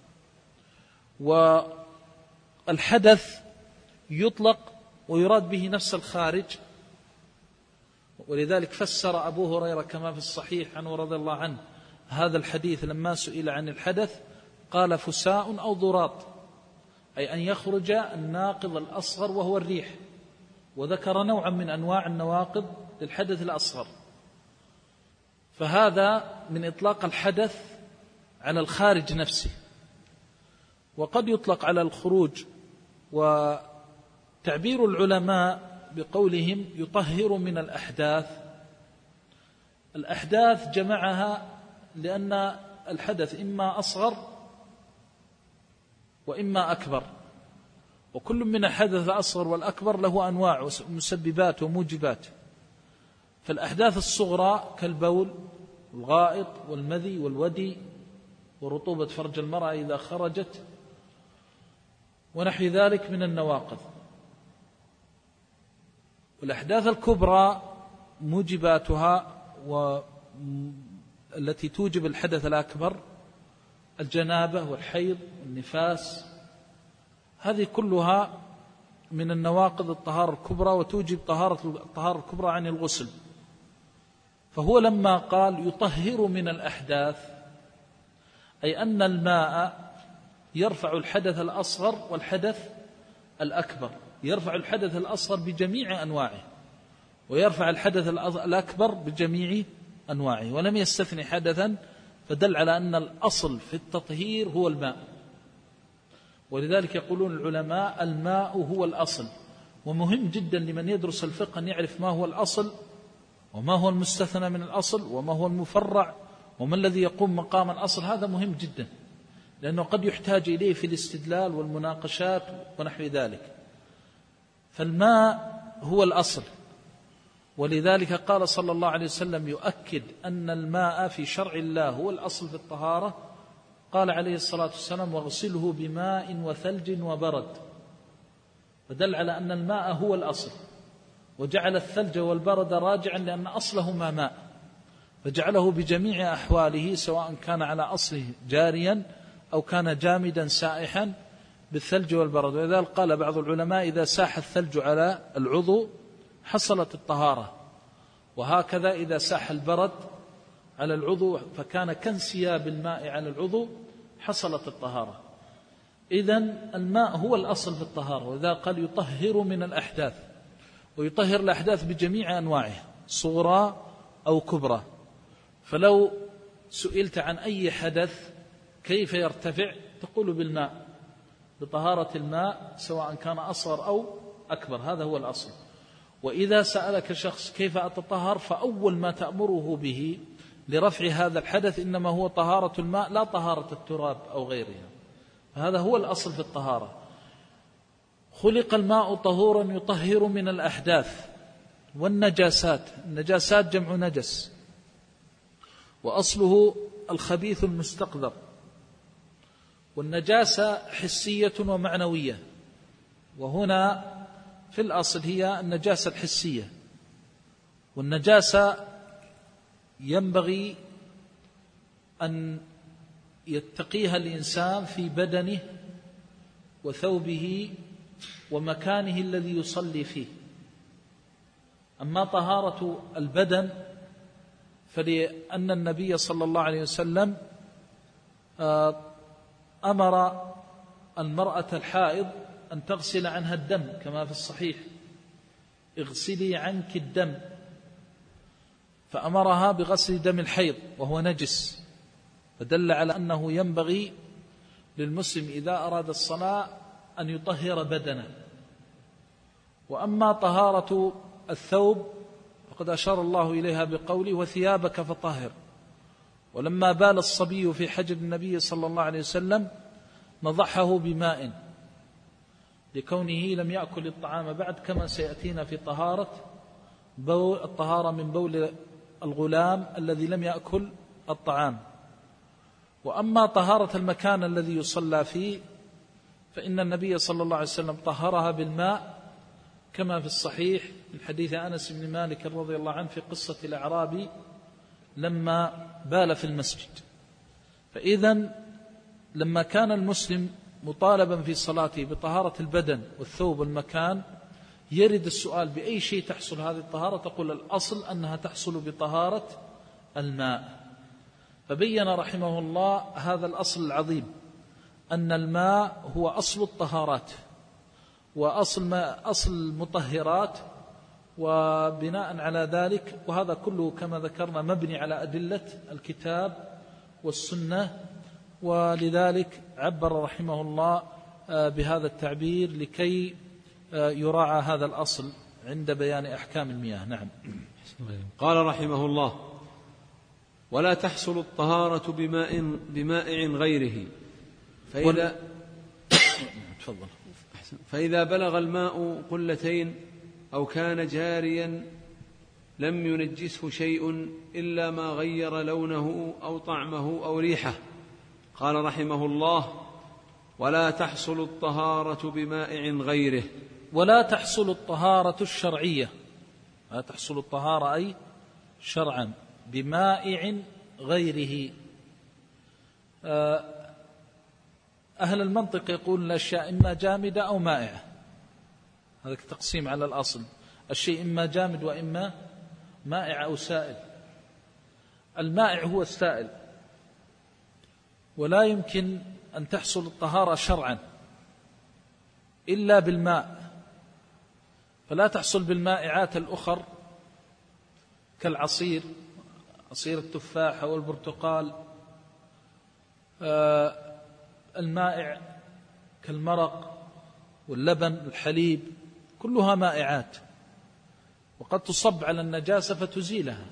والحدث يطلق ويراد به نفس الخارج، ولذلك فسر أبو هريرة كما في الصحيح عنه رضي الله عنه هذا الحديث لما سئل عن الحدث قال: فساء أو ضراط، أي أن يخرج الناقض الأصغر وهو الريح، وذكر نوعا من أنواع النواقض للحدث الأصغر. فهذا من إطلاق الحدث على الخارج نفسه. وقد يطلق على الخروج. وتعبير العلماء بقولهم يطهر من الأحداث، الأحداث جمعها لأن الحدث إما أصغر وإما أكبر، وكل من الحدث الأصغر والأكبر له أنواع ومسببات وموجبات. فالأحداث الصغرى كالبول والغائط والمذي والودي ورطوبة فرج المرأة إذا خرجت ونحو ذلك من النواقض. والأحداث الكبرى موجباتها والتي توجب الحدث الأكبر الجنابة والحيض والنفاس، هذه كلها من النواقض الطهارة الكبرى وتوجب طهارة الطهارة الكبرى عن الغسل. فهو لما قال يطهر من الأحداث أي أن الماء يرفع الحدث الأصغر والحدث الأكبر، يرفع الحدث الأصغر بجميع أنواعه ويرفع الحدث الأكبر بجميع أنواعه، ولم يستثني حدثا، فدل على أن الأصل في التطهير هو الماء. ولذلك يقولون العلماء الماء هو الأصل. ومهم جدا لمن يدرس الفقه أن يعرف ما هو الأصل وما هو المستثنى من الأصل وما هو المفرع وما الذي يقوم مقام الأصل. هذا مهم جدا لأنه قد يحتاج إليه في الاستدلال والمناقشات ونحو ذلك. فالماء هو الأصل، ولذلك قال صلى الله عليه وسلم يؤكد أن الماء في شرع الله هو الأصل في الطهارة. قال عليه الصلاة والسلام: واغسله بماء وثلج وبرد. فدل على أن الماء هو الأصل، وجعل الثلج والبرد راجعا لأن أصلهما ماء، فجعله بجميع أحواله سواء كان على أصله جاريا أو كان جامدا سائحا بالثلج والبرد. ولذلك قال بعض العلماء: إذا ساح الثلج على العضو حصلت الطهارة، وهكذا إذا ساح البرد على العضو فكان كانسياب الماء على العضو حصلت الطهارة. إذن الماء هو الأصل في الطهارة، وإذا قال يطهر من الأحداث، ويطهر الأحداث بجميع أنواعها صغرى أو كبرى. فلو سئلت عن أي حدث كيف يرتفع تقول بالماء، بطهارة الماء سواء كان أصغر أو أكبر، هذا هو الأصل. وإذا سألك شخص كيف أتطهر فأول ما تأمره به لرفع هذا الحدث إنما هو طهارة الماء لا طهارة التراب أو غيرها. هذا هو الأصل في الطهارة. خلق الماء طهورا يطهر من الأحداث والنجاسات. النجاسات جمع نجس، وأصله الخبيث المستقذر. والنجاسة حسية ومعنوية، وهنا في الأصل هي النجاسة الحسية. والنجاسة ينبغي أن يتقيها الإنسان في بدنه وثوبه ومكانه الذي يصلي فيه. أما طهارة البدن فلأن النبي صلى الله عليه وسلم أمر المرأة الحائض أن تغسل عنها الدم كما في الصحيح: اغسلي عنك الدم، فأمرها بغسل دم الحيض وهو نجس، فدل على أنه ينبغي للمسلم إذا أراد الصلاة أن يطهر بدنه. وأما طهارة الثوب فقد أشار الله إليها بقوله: وثيابك فطهر. ولما بال الصبي في حجر النبي صلى الله عليه وسلم نضحه بماء لكونه لم يأكل الطعام بعد، كما سيأتينا في طهارة بول الطهارة من بول الغلام الذي لم يأكل الطعام. وأما طهارة المكان الذي يصلى فيه فإن النبي صلى الله عليه وسلم طهرها بالماء كما في الصحيح من حديث أنس بن مالك رضي الله عنه في قصة الأعرابي لما بال في المسجد. فإذا لما كان المسلم مطالبا في صلاته بطهارة البدن والثوب والمكان يرد السؤال بأي شيء تحصل هذه الطهارة، تقول الأصل أنها تحصل بطهارة الماء. فبين رحمه الله هذا الأصل العظيم أن الماء هو أصل الطهارات وأصل ما أصل المطهرات، وبناء على ذلك وهذا كله كما ذكرنا مبني على أدلة الكتاب والسنة، ولذلك عبر رحمه الله بهذا التعبير لكي يراعى هذا الأصل عند بيان أحكام المياه. نعم. قال رحمه الله: ولا تحصل الطهارة بماء بمائع غيره فإذا تفضل. فإذا بلغ الماء قلتين أو كان جاريا لم ينجسه شيء إلا ما غير لونه أو طعمه أو ريحه. قال رحمه الله: ولا تحصل الطهارة بمائع غيره. ولا تحصل الطهارة الشرعية، لا تحصل الطهارة أي شرعا بمائع غيره. أهل المنطق يقول الأشياء إما جامدة أو مائعة، هذا تقسيم على الأصل، الشيء إما جامد وإما مائع أو سائل. المائع هو السائل، ولا يمكن أن تحصل الطهارة شرعا إلا بالماء، فلا تحصل بالمائعات الأخر كالعصير، عصير التفاح أو البرتقال. آه المائع كالمرق واللبن الحليب كلها مائعات، وقد تصب على النجاسة فتزيلها،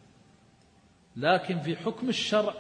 لكن في حكم الشرع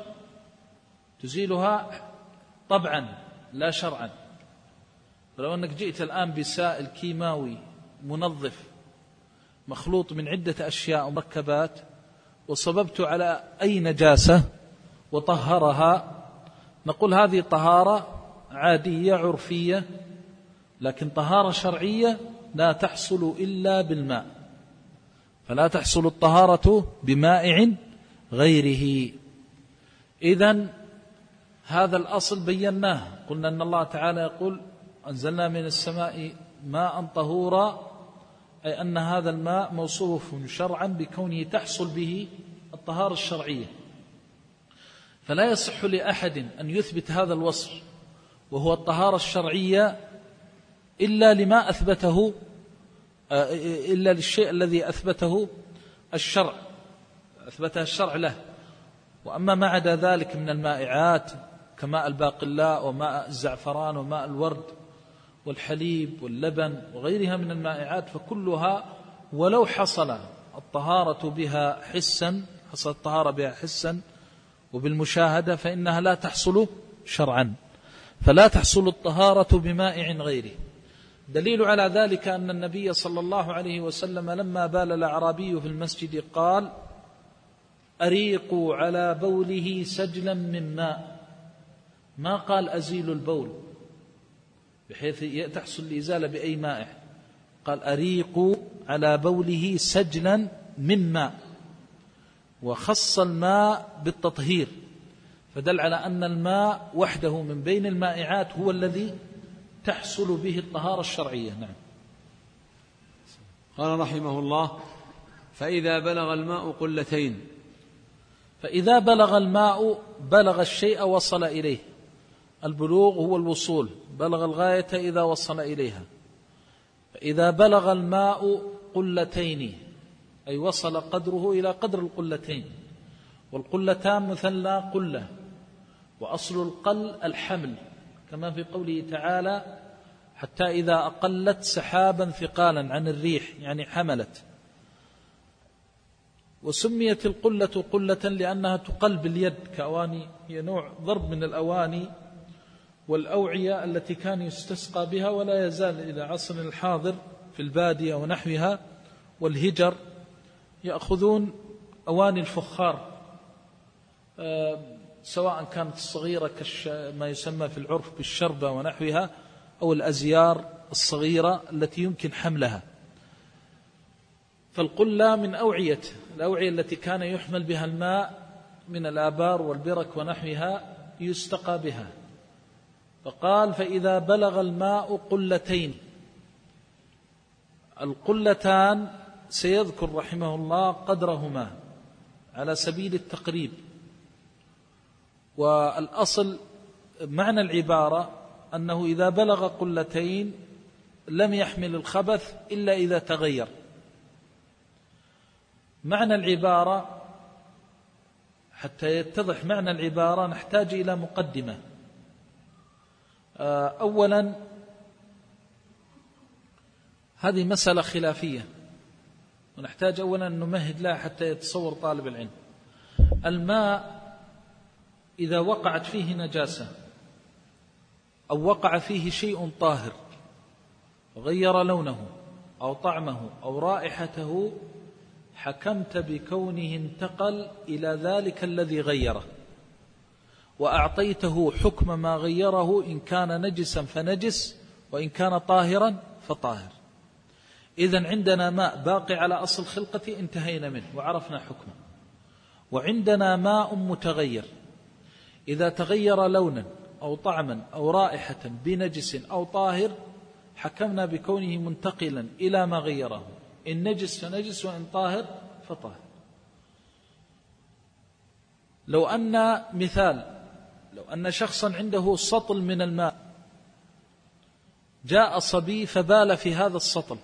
تزيلها طبعا لا شرعا. فلو أنك جئت الآن بسائل كيماوي منظف مخلوط من عدة أشياء ومركبات وصببت على أي نجاسة وطهرها، نقول هذه طهارة عادية عرفية، لكن طهارة شرعية لا تحصل إلا بالماء، فلا تحصل الطهارة بمائع غيره. إذن هذا الأصل بيناه، قلنا أن الله تعالى يقول: أنزلنا من السماء ماء طهورا، أي أن هذا الماء موصوف شرعا بكونه تحصل به الطهارة الشرعية. فلا يصح لأحد أن يثبت هذا الوصف وهو الطهارة الشرعية إلا لما أثبته، إلا للشيء الذي أثبته الشرع أثبتها الشرع له. وأما ما عدا ذلك من المائعات كماء الباقلاء وماء الزعفران وماء الورد والحليب واللبن وغيرها من المائعات فكلها ولو حصل الطهارة بها حسا حصل الطهارة بها حسا وبالمشاهدة فإنها لا تحصل شرعا، فلا تحصل الطهارة بمائع غيره. دليل على ذلك أن النبي صلى الله عليه وسلم لما بال الأعرابي في المسجد قال: أريقوا على بوله سجلا من ماء، ما قال أزيل البول بحيث تحصل الإزالة بأي مائع، قال أريقوا على بوله سجلا من ماء، وخص الماء بالتطهير، فدل على أن الماء وحده من بين المائعات هو الذي تحصل به الطهارة الشرعية. نعم. قال رحمه الله: فإذا بلغ الماء قلتين. فإذا بلغ الماء بلغ الشيء وصل إليه، البلوغ هو الوصول، بلغ الغاية إذا وصل إليها. فإذا بلغ الماء قلتين أي وصل قدره إلى قدر القلتين، والقلتان مثلى قلة، وأصل القل الحمل كما في قوله تعالى: حتى إذا أقلت سحابا ثقالا عن الريح، يعني حملت. وسميت القلة قلة لأنها تقل باليد كأواني، هي نوع ضرب من الأواني والأوعية التي كان يستسقى بها ولا يزال إلى عصر الحاضر في البادية ونحوها والهجر يأخذون أواني الفخار سواء كانت الصغيرة كما يسمى في العرف بالشربة ونحوها، أو الأزيار الصغيرة التي يمكن حملها. فالقلة من أوعية الأوعية التي كان يحمل بها الماء من الآبار والبرك ونحوها يستقى بها. فقال: فإذا بلغ الماء قلتين. القلتان سيذكر رحمه الله قدرهما على سبيل التقريب. والأصل معنى العبارة أنه إذا بلغ قلتين لم يحمل الخبث إلا إذا تغير. معنى العبارة حتى يتضح معنى العبارة نحتاج إلى مقدمة. أولا، هذه مسألة خلافية ونحتاج أولا أن نمهد لها حتى يتصور طالب العلم. الماء إذا وقعت فيه نجاسة أو وقع فيه شيء طاهر غير لونه أو طعمه أو رائحته، حكمت بكونه انتقل إلى ذلك الذي غيره، وأعطيته حكم ما غيره، إن كان نجسا فنجس وإن كان طاهرا فطاهر. إذن عندنا ماء باقي على أصل خلقته انتهينا منه وعرفنا حكمه، وعندنا ماء متغير إذا تغير لونا أو طعما أو رائحة بنجس أو طاهر حكمنا بكونه منتقلا إلى ما غيره، إن نجس فنجس وإن طاهر فطاهر. لو أن مثال لو أن شخصا عنده سطل من الماء، جاء صبي فبال في هذا السطل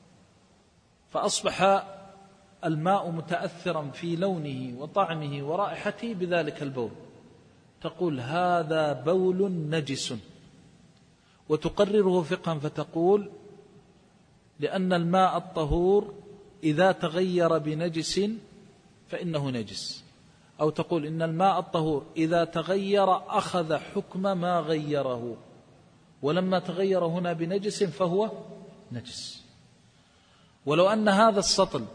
فأصبح الماء متأثرا في لونه وطعمه ورائحته بذلك البول، تقول هذا بول نجس، وتقرره فقها فتقول لأن الماء الطهور إذا تغير بنجس فإنه نجس، أو تقول إن الماء الطهور إذا تغير أخذ حكم ما غيره، ولما تغير هنا بنجس فهو نجس. ولو أن هذا السطل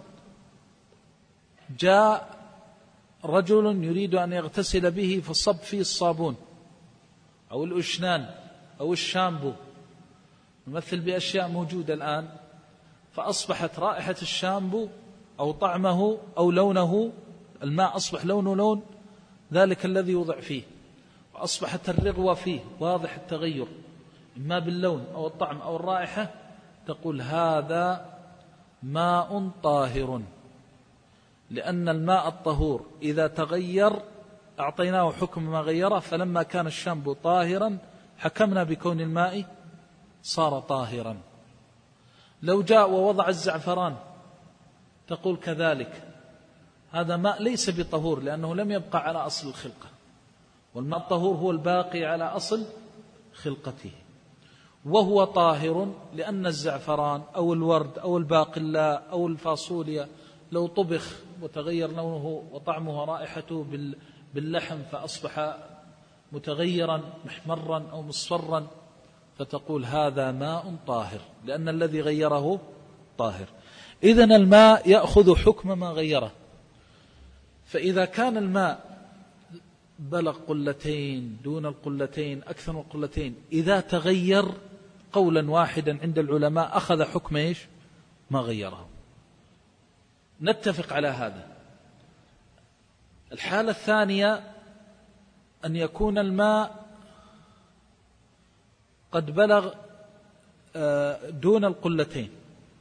جاء رجل يريد أن يغتسل به فصب فيه الصابون أو الأشنان أو الشامبو، نمثل بأشياء موجودة الآن، فأصبحت رائحة الشامبو أو طعمه أو لونه، الماء أصبح لونه لون ذلك الذي يوضع فيه، وأصبحت الرغوة فيه واضح التغير إما باللون أو الطعم أو الرائحة، تقول هذا ماء طاهر، لأن الماء الطهور إذا تغير أعطيناه حكم ما غيره، فلما كان الشامبو طاهرا حكمنا بكون الماء صار طاهرا. لو جاء ووضع الزعفران تقول كذلك هذا ماء ليس بطهور لأنه لم يبقى على أصل الخلقة، والماء الطهور هو الباقي على أصل خلقته، وهو طاهر لأن الزعفران أو الورد أو الباقلاء أو الفاصوليا لو طبخ وتغير لونه وطعمه ورائحته باللحم فأصبح متغيرا محمرا أو مصفرا، فتقول هذا ماء طاهر لأن الذي غيره طاهر. إذن الماء يأخذ حكم ما غيره. فإذا كان الماء بلغ قلتين دون القلتين أكثر من القلتين، إذا تغير قولا واحدا عند العلماء أخذ حكم إيش؟ ما غيره. نتفق على هذا. الحالة الثانية أن يكون الماء قد بلغ دون القلتين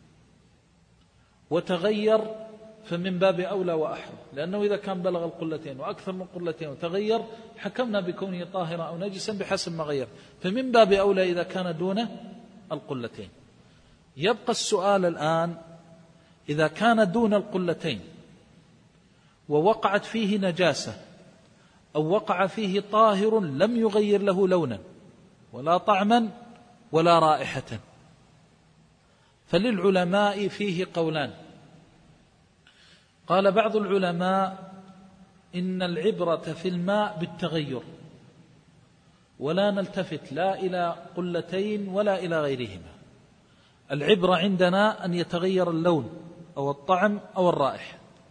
وتغير، فمن باب أولى وأحرى، لأنه إذا كان بلغ القلتين وأكثر من قلتين وتغير حكمنا بكونه طاهرا أو نجسا بحسب ما غير، فمن باب أولى إذا كان دون القلتين. يبقى السؤال الآن، إذا كان دون القلتين ووقعت فيه نجاسة أو وقع فيه طاهر لم يغير له لونا ولا طعما ولا رائحة، فللعلماء فيه قولان. قال بعض العلماء إن العبرة في الماء بالتغير، ولا نلتفت لا إلى قلتين ولا إلى غيرهما. العبرة عندنا أن يتغير اللون أو الطعم أو الرائحة،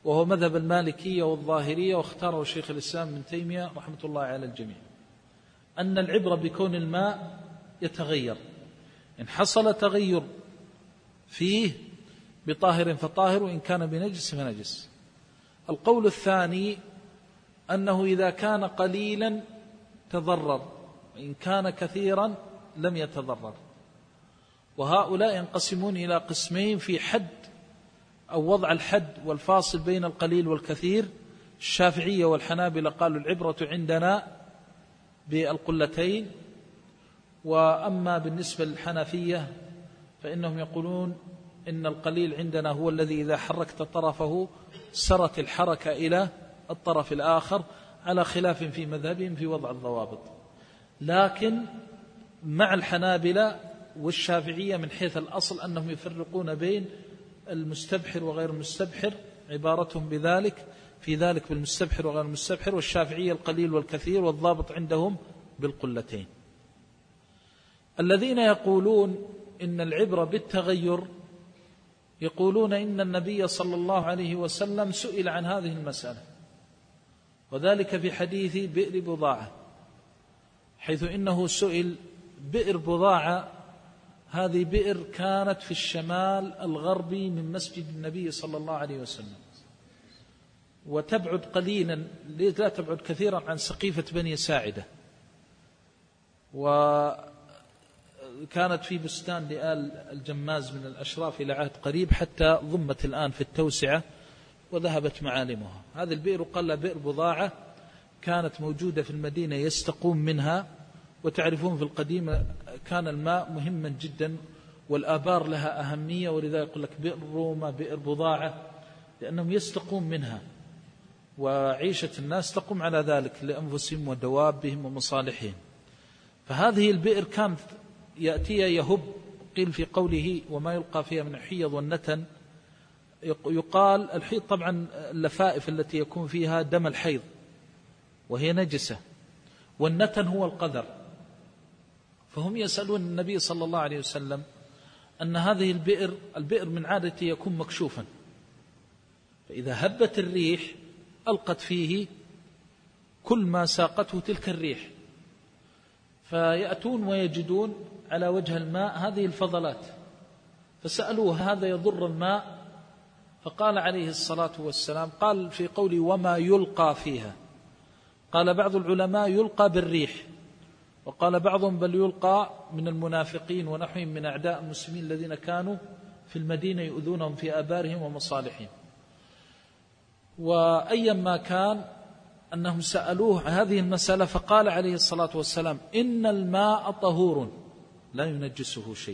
وهو مذهب المالكية والظاهرية، واختاره شيخ الإسلام ابن تيمية رحمة الله على الجميع، أن العبرة بكون الماء يتغير، إن حصل تغير فيه بطاهر فطاهر، وإن كان بنجس فنجس. القول الثاني أنه إذا كان قليلا تضرر، وإن كان كثيرا لم يتضرر. وهؤلاء ينقسمون إلى قسمين في حد أو وضع الحد والفاصل بين القليل والكثير. الشافعية والحنابلة قالوا العبرة عندنا بالقلتين، وأما بالنسبة للحنفية فإنهم يقولون إن القليل عندنا هو الذي إذا حركت طرفه سرت الحركة إلى الطرف الآخر، على خلاف في مذهبهم في وضع الضوابط. لكن مع الحنابلة والشافعية من حيث الأصل أنهم يفرقون بين المستبحر وغير المستبحر، عبارتهم بذلك في ذلك بالمستبحر وغير المستبحر، والشافعية القليل والكثير، والضابط عندهم بالقلتين. الذين يقولون إن العبرة بالتغير يقولون إن النبي صلى الله عليه وسلم سئل عن هذه المسألة، وذلك في حديث بئر بضاعة، حيث إنه سئل بئر بضاعة، هذه بئر كانت في الشمال الغربي من مسجد النبي صلى الله عليه وسلم، وتبعد قليلا لا تبعد كثيرا عن سقيفة بني ساعدة، وكانت في بستان لآل الجماز من الأشراف إلى عهد قريب، حتى ضمت الآن في التوسعة وذهبت معالمها. هذه البئر قال بئر بضاعة، كانت موجودة في المدينة يستقون منها، وتعرفون في القديم كان الماء مهما جدا، والآبار لها أهمية، ولذا يقول لك بئر روما بئر بضاعة، لأنهم يستقون منها، وعيشة الناس تقوم على ذلك لأنفسهم ودوابهم ومصالحهم. فهذه البئر كانت يأتي يهب، قيل في قوله وما يلقى فيها من الحيض والنتن، يقال الحيض طبعا اللفائف التي يكون فيها دم الحيض وهي نجسة، والنتن هو القذر. فهم يسألون النبي صلى الله عليه وسلم أن هذه البئر البئر من عادته يكون مكشوفا، فإذا هبت الريح ألقت فيه كل ما ساقته تلك الريح، فيأتون ويجدون على وجه الماء هذه الفضلات، فسألوه هذا يضر الماء؟ فقال عليه الصلاة والسلام، قال في قولي وما يلقى فيها، قال بعض العلماء يلقى بالريح، وقال بعضهم بل يلقى من المنافقين ونحوهم من أعداء المسلمين الذين كانوا في المدينة يؤذونهم في آبارهم ومصالحهم. وأيما كان أنهم سألوه هذه المسألة، فقال عليه الصلاة والسلام إن الماء طهور لا ينجسه شيء.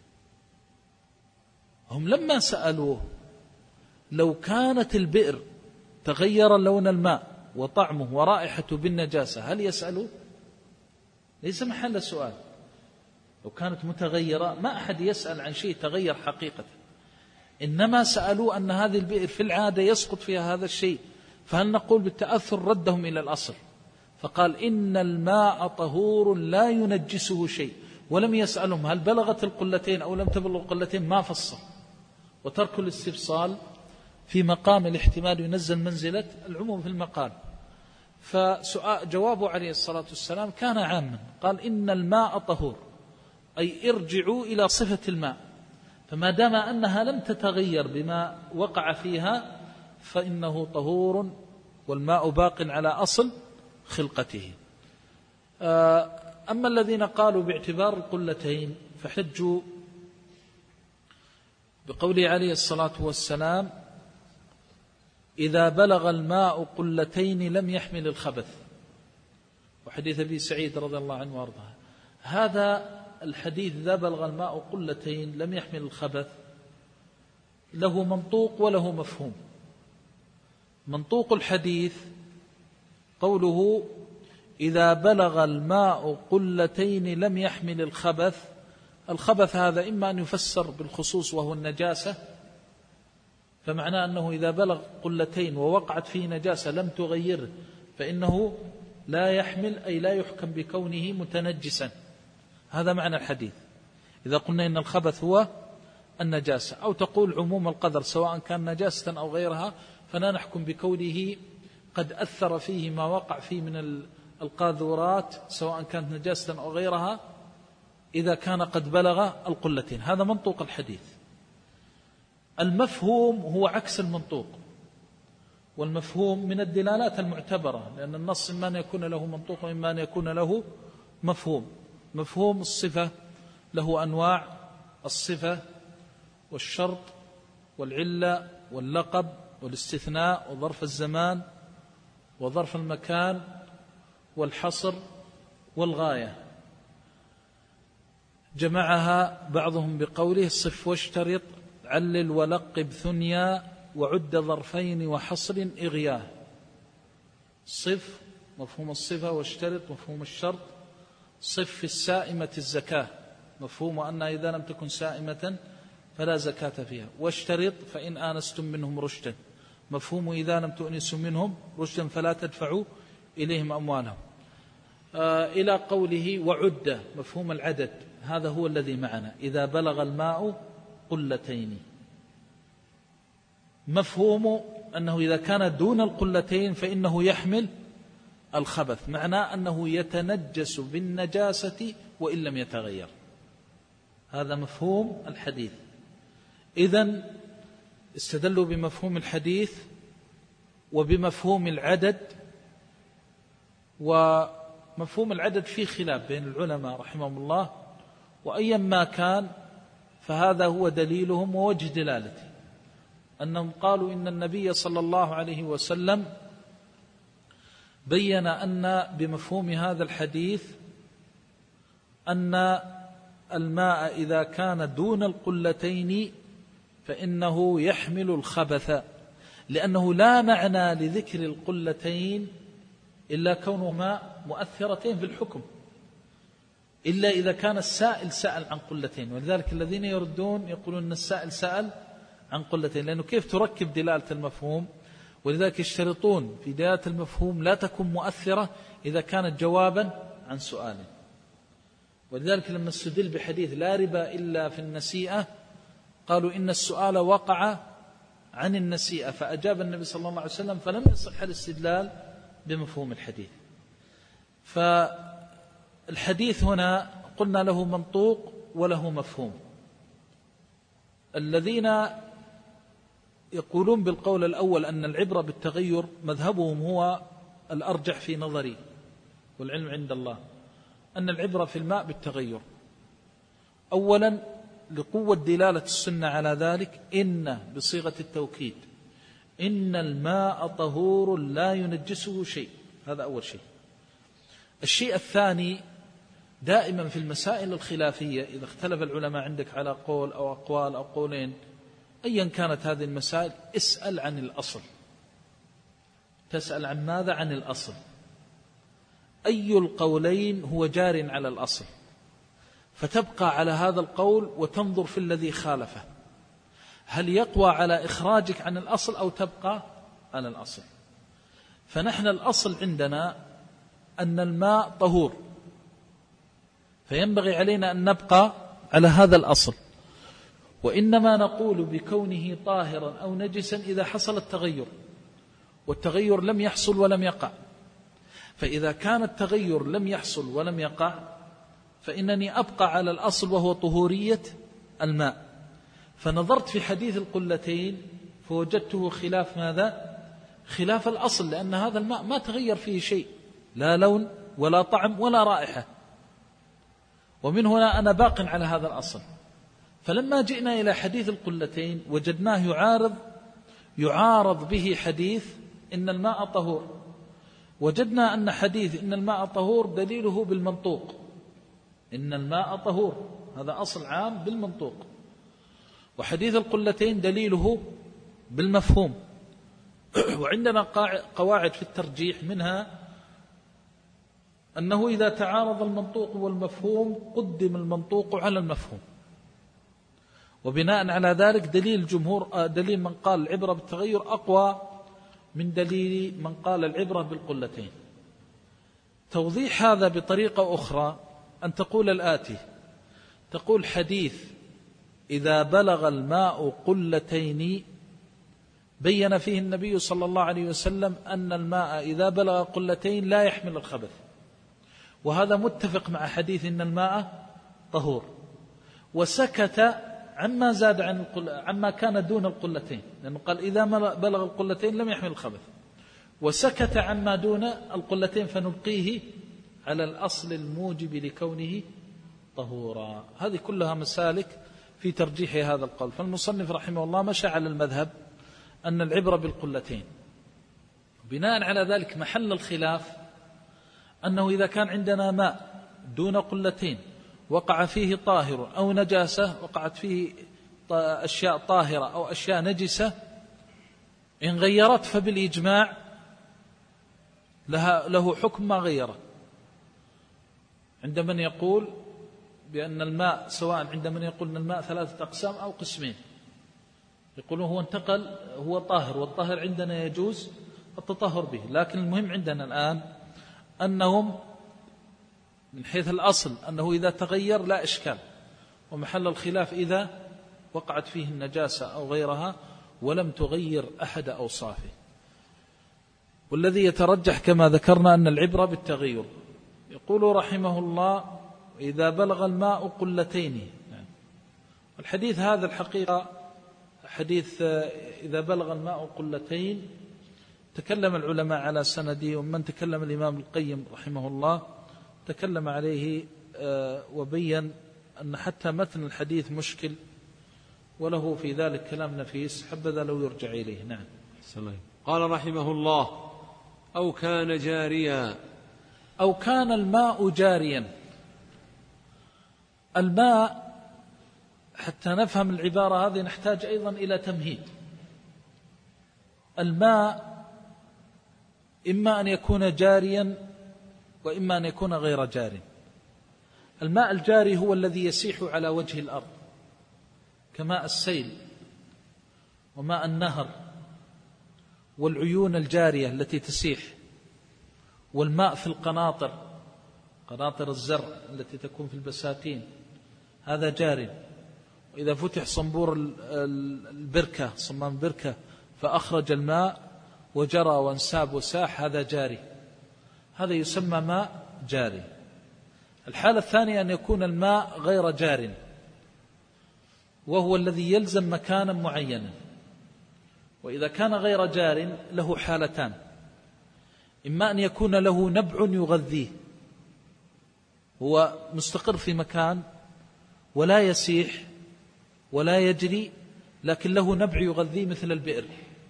هم لما سألوه لو كانت البئر تغير لون الماء وطعمه ورائحته بالنجاسة هل يسألوا؟ ليس محل السؤال. لو كانت متغيرة ما أحد يسأل عن شيء تغير حقيقة، إنما سألوا أن هذه البئر في العادة يسقط فيها هذا الشيء، فهل نقول بالتأثر ردهم إلى الأصل؟ فقال إن الماء طهور لا ينجسه شيء، ولم يسألهم هل بلغت القلتين أو لم تبلغ القلتين، ما فصل. وترك الاستفصال في مقام الاحتمال ينزل منزلة العموم في المقال. فسؤال جوابه عليه الصلاة والسلام كان عاما، قال إن الماء طهور، أي ارجعوا إلى صفة الماء، فما دام أنها لم تتغير بما وقع فيها فإنه طهور، والماء باق على أصل خلقته. أما الذين قالوا باعتبار القلتين فحجوا بقوله عليه الصلاة والسلام إذا بلغ الماء قلتين لم يحمل الخبث، وحديث أبي سعيد رضي الله عنه وارضاه. هذا الحديث إذا بلغ الماء قلتين لم يحمل الخبث له منطوق وله مفهوم. منطوق الحديث قوله إذا بلغ الماء قلتين لم يحمل الخبث، الخبث هذا إما أن يفسر بالخصوص وهو النجاسة، فمعناه أنه إذا بلغ قلتين ووقعت فيه نجاسة لم تغيره فإنه لا يحمل، أي لا يحكم بكونه متنجسا. هذا معنى الحديث إذا قلنا إن الخبث هو النجاسة. أو تقول عموم القدر سواء كان نجاسة أو غيرها فلا نحكم بكونه قد أثر فيه ما وقع فيه من القاذورات سواء كانت نجاسة أو غيرها إذا كان قد بلغ القلتين. هذا منطوق الحديث. المفهوم هو عكس المنطوق، والمفهوم من الدلالات المعتبرة، لأن النص إما أن يكون له منطوق وإما أن يكون له مفهوم. مفهوم الصفة له أنواع: الصفة والشرط والعلة واللقب والاستثناء وظرف الزمان وظرف المكان والحصر والغاية. جمعها بعضهم بقوله: صف واشترط علل ولقب ثنيا وعد ظرفين وحصر إغياه. صف مفهوم الصفة، واشترط مفهوم الشرط. صف في السائمة الزكاة، مفهوم أنها إذا لم تكن سائمة فلا زكاة فيها. واشترط فإن آنستم منهم رشدا، مفهوم إذا لم تؤنسوا منهم رشدا فلا تدفعوا إليهم أموالهم. آه إلى قوله وعد مفهوم العدد، هذا هو الذي معنا: إذا بلغ الماء قلتين. مفهوم أنه إذا كان دون القلتين فإنه يحمل الخبث، معناه أنه يتنجس بالنجاسة وإن لم يتغير. هذا مفهوم الحديث. إذن استدلوا بمفهوم الحديث وبمفهوم العدد. ومفهوم العدد فيه خلاف بين العلماء رحمهم الله، وأيا ما كان فهذا هو دليلهم ووجه دلالته، أنهم قالوا إن النبي صلى الله عليه وسلم بين أن بمفهوم هذا الحديث أن الماء إذا كان دون القلتين فإنه يحمل الخبث، لأنه لا معنى لذكر القلتين إلا كونهما مؤثرتين في الحكم، إلا إذا كان السائل سأل عن قلتين. ولذلك الذين يردون يقولون أن السائل سأل عن قلتين، لأنه كيف تركب دلالة المفهوم؟ ولذلك يشترطون في دلالة المفهوم لا تكون مؤثرة إذا كانت جوابا عن سؤال. ولذلك لما استدل بحديث لا ربا إلا في النسيئة قالوا إن السؤال وقع عن النسيئة، فأجاب النبي صلى الله عليه وسلم، فلم يصح الاستدلال بمفهوم الحديث. فالحديث هنا قلنا له منطوق وله مفهوم. الذين يقولون بالقول الأول أن العبرة بالتغير مذهبهم هو الأرجح في نظري والعلم عند الله، أن العبرة في الماء بالتغير. أولا لقوة دلالة السنة على ذلك، إن بصيغة التوكيد، إن الماء طهور لا ينجسه شيء. هذا أول شيء. الشيء الثاني، دائما في المسائل الخلافية إذا اختلف العلماء عندك على قول أو أقوال أو قولين أيا كانت هذه المسائل، اسأل عن الأصل. تسأل عن ماذا؟ عن الأصل. أي القولين هو جار على الأصل، فتبقى على هذا القول وتنظر في الذي خالفه، هل يقوى على إخراجك عن الأصل أو تبقى على الأصل. فنحن الأصل عندنا أن الماء طهور، فينبغي علينا أن نبقى على هذا الأصل، وإنما نقول بكونه طاهرا أو نجسا إذا حصل التغير، والتغير لم يحصل ولم يقع. فإذا كان التغير لم يحصل ولم يقع فإنني أبقى على الأصل وهو طهورية الماء. فنظرت في حديث القلتين فوجدته خلاف ماذا؟ خلاف الأصل، لأن هذا الماء ما تغير فيه شيء، لا لون ولا طعم ولا رائحة، ومن هنا أنا باق على هذا الأصل. فلما جئنا إلى حديث القلتين وجدناه يعارض يعارض به حديث إن الماء طهور، وجدنا أن حديث إن الماء طهور دليله بالمنطوق، إن الماء طهور هذا أصل عام بالمنطوق، وحديث القلتين دليله بالمفهوم. وعندنا قواعد في الترجيح، منها أنه إذا تعارض المنطوق والمفهوم قدم المنطوق على المفهوم، وبناء على ذلك دليل الجمهور دليل من قال العبرة بالتغير أقوى من دليل من قال العبرة بالقلتين. توضيح هذا بطريقة أخرى أن تقول الآتي، تقول حديث إذا بلغ الماء قلتين بين فيه النبي صلى الله عليه وسلم أن الماء إذا بلغ قلتين لا يحمل الخبث، وهذا متفق مع حديث إن الماء طهور. وسكت عما زاد عن عما كان دون القلتين، لأنه قال إذا بلغ القلتين لم يحمل الخبث، وسكت عما دون القلتين فنبقيه على الأصل الموجب لكونه طهورا. هذه كلها مسالك في ترجيح هذا القول. فالمصنف رحمه الله مشى على المذهب أن العبرة بالقلتين. بناء على ذلك محل الخلاف أنه إذا كان عندنا ماء دون قلتين وقع فيه طاهر أو نجاسة، وقعت فيه أشياء طاهرة أو أشياء نجسة، إن غيرت فبالإجماع لها له حكم ما غيره. عند من يقول بأن الماء، سواء عند من يقول أن الماء ثلاثة أقسام أو قسمين، يقولون هو انتقل هو طاهر، والطاهر عندنا يجوز التطهر به، لكن المهم عندنا الآن أنهم من حيث الأصل أنه إذا تغير لا إشكال، ومحل الخلاف إذا وقعت فيه النجاسة أو غيرها ولم تغير أحد أوصافه. والذي يترجح كما ذكرنا أن العبرة بالتغير. يقول رحمه الله إذا بلغ الماء قلتين. الحديث هذا الحقيقة حديث إذا بلغ الماء قلتين تكلم العلماء على سنده، ومن تكلم الإمام القيم رحمه الله تكلم عليه وبين أن حتى متن الحديث مشكل، وله في ذلك كلام نفيس، حبذا لو يرجع إليه. نعم. قال رحمه الله أو كان جاريا. أو كان الماء جاريا. الماء حتى نفهم العبارة هذه نحتاج أيضا إلى تمهيد. الماء إما أن يكون جاريا وإما أن يكون غير جار. الماء الجاري هو الذي يسيح على وجه الأرض كماء السيل وماء النهر والعيون الجارية التي تسيح، والماء في القناطر، قناطر الزرع التي تكون في البساتين، هذا جاري. وإذا فتح صنبور البركة، صمام البركة، فأخرج الماء وجرى وانساب وساح، هذا جاري، هذا يسمى ماء جاري. الحالة الثانية أن يكون الماء غير جار، وهو الذي يلزم مكانا معينا. وإذا كان غير جار له حالتان: إما أن يكون له نبع يغذيه، هو مستقر في مكان ولا يسيح ولا يجري، لكن له نبع يغذيه مثل البئر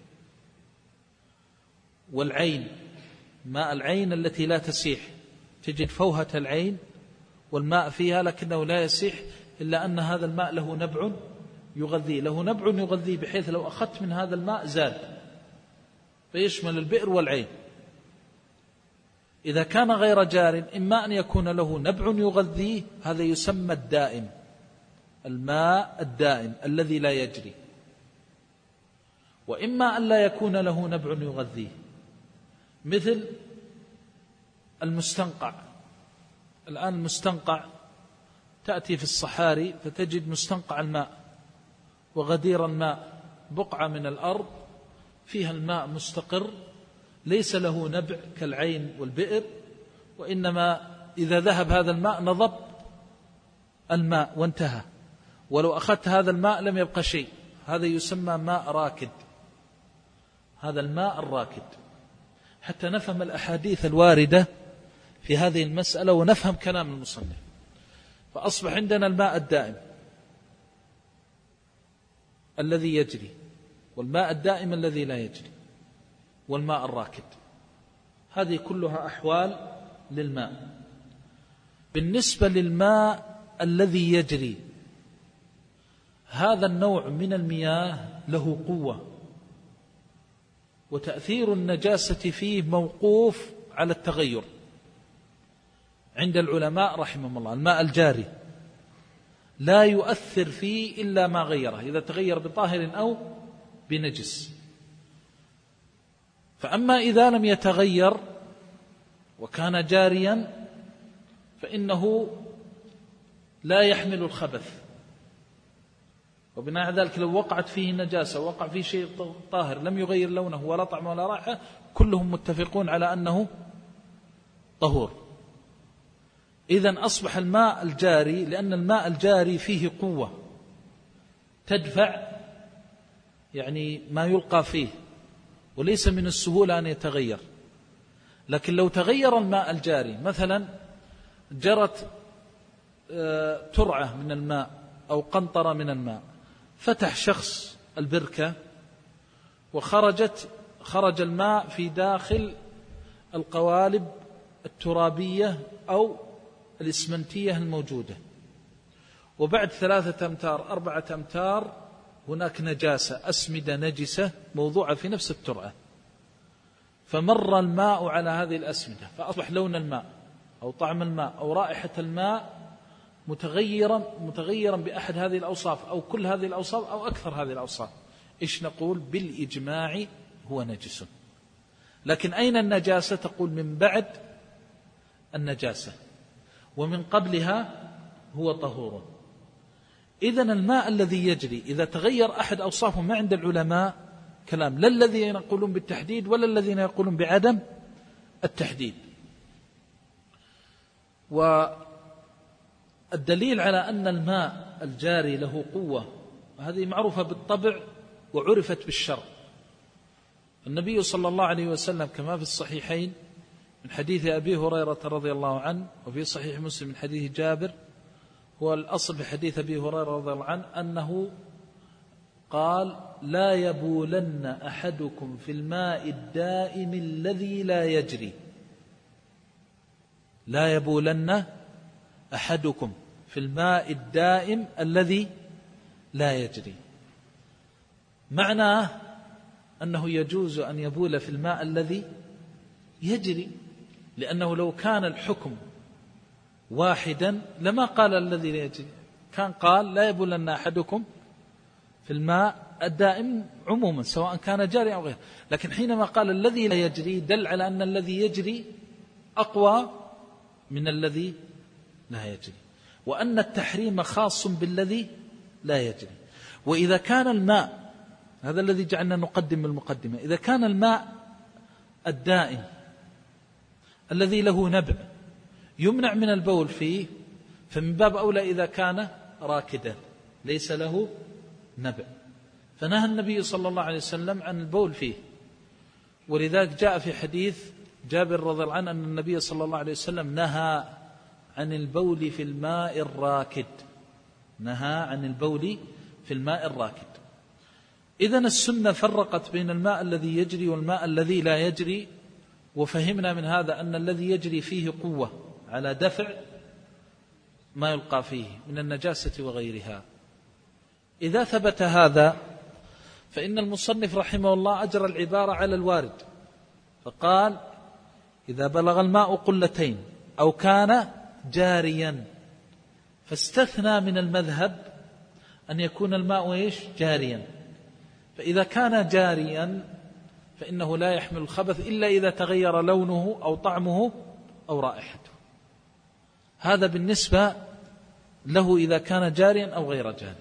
والعين، ماء العين التي لا تسيح، تجد فوهة العين والماء فيها لكنه لا يسيح، إلا أن هذا الماء له نبع يغذيه، له نبع يغذيه بحيث لو أخذت من هذا الماء زاد، فيشمل البئر والعين. إذا كان غير جار إما أن يكون له نبع يغذيه، هذا يسمى الدائم، الماء الدائم الذي لا يجري، وإما أن لا يكون له نبع يغذيه، مثل المستنقع. الآن المستنقع تأتي في الصحاري فتجد مستنقع الماء وغدير الماء، بقعة من الأرض فيها الماء مستقر، ليس له نبع كالعين والبئر، وإنما إذا ذهب هذا الماء نضب الماء وانتهى، ولو أخذت هذا الماء لم يبقى شيء، هذا يسمى ماء راكد، هذا الماء الراكد. حتى نفهم الأحاديث الواردة في هذه المسألة ونفهم كلام المصنف، فأصبح عندنا الماء الدائم الذي يجري، والماء الدائم الذي لا يجري، والماء الراكد. هذه كلها أحوال للماء. بالنسبة للماء الذي يجري، هذا النوع من المياه له قوة، وتأثير النجاسة فيه موقوف على التغير عند العلماء رحمهم الله. الماء الجاري لا يؤثر فيه إلا ما غيره، إذا تغير بطاهر أو بنجس. فأما إذا لم يتغير وكان جاريا فإنه لا يحمل الخبث، وبناء على ذلك لو وقعت فيه نجاسة ووقع فيه شيء طاهر لم يغير لونه ولا طعمه ولا رائحة كلهم متفقون على أنه طهور. إذن أصبح الماء الجاري، لأن الماء الجاري فيه قوة تدفع يعني ما يلقى فيه، وليس من السهولة أن يتغير. لكن لو تغير الماء الجاري، مثلا جرت ترعة من الماء أو قنطرة من الماء، فتح شخص البركة وخرجت خرج الماء في داخل القوالب الترابية أو الإسمنتية الموجودة، وبعد ثلاثة أمتار أربعة أمتار هناك نجاسة، أسمدة نجسة موضوعة في نفس الترعة، فمر الماء على هذه الأسمدة فأصبح لون الماء أو طعم الماء أو رائحة الماء متغيرا متغيرا بأحد هذه الأوصاف أو كل هذه الأوصاف أو أكثر هذه الأوصاف، إيش نقول؟ بالإجماع هو نجس. لكن أين النجاسة؟ تقول من بعد النجاسة، ومن قبلها هو طهور. إذن الماء الذي يجري إذا تغير أحد أوصافه ما عند العلماء كلام، لا الذين يقولون بالتحديد ولا الذين يقولون بعدم التحديد. والدليل على أن الماء الجاري له قوة هذه معروفة بالطبع وعرفت بالشرع. النبي صلى الله عليه وسلم كما في الصحيحين من حديث أبي هريرة رضي الله عنه، وفي صحيح مسلم من حديث جابر، هو الأصل في حديث أبي هريرة رضي الله عنه أنه قال: لا يبولن أحدكم في الماء الدائم الذي لا يجري. لا يبولن أحدكم في الماء الدائم الذي لا يجري، معناه أنه يجوز أن يبول في الماء الذي يجري، لأنه لو كان الحكم واحدا لما قال الذي لا يجري، كان قال لا يبولن أحدكم في الماء الدائم عموما سواء كان جاري أو غير. لكن حينما قال الذي لا يجري دل على أن الذي يجري أقوى من الذي لا يجري، وأن التحريم خاص بالذي لا يجري. وإذا كان الماء، هذا الذي جعلنا نقدم المقدمة، إذا كان الماء الدائم الذي له نبع يمنع من البول فيه، فمن باب أولى إذا كان راكدا ليس له نبع، فنهى النبي صلى الله عليه وسلم عن البول فيه. ولذلك جاء في حديث جابر رضي الله عنه أن النبي صلى الله عليه وسلم نهى عن البول في الماء الراكد، نهى عن البول في الماء الراكد. إذن السنة فرقت بين الماء الذي يجري والماء الذي لا يجري، وفهمنا من هذا أن الذي يجري فيه قوة على دفع ما يلقى فيه من النجاسة وغيرها. إذا ثبت هذا فإن المصنف رحمه الله أجرى العبارة على الوارد، فقال: إذا بلغ الماء قلتين أو كان جاريا، فاستثنى من المذهب أن يكون الماء إيش؟ جاريا. فإذا كان جاريا فإنه لا يحمل الخبث إلا إذا تغير لونه أو طعمه أو رائحته. هذا بالنسبة له إذا كان جاريا أو غير جاري.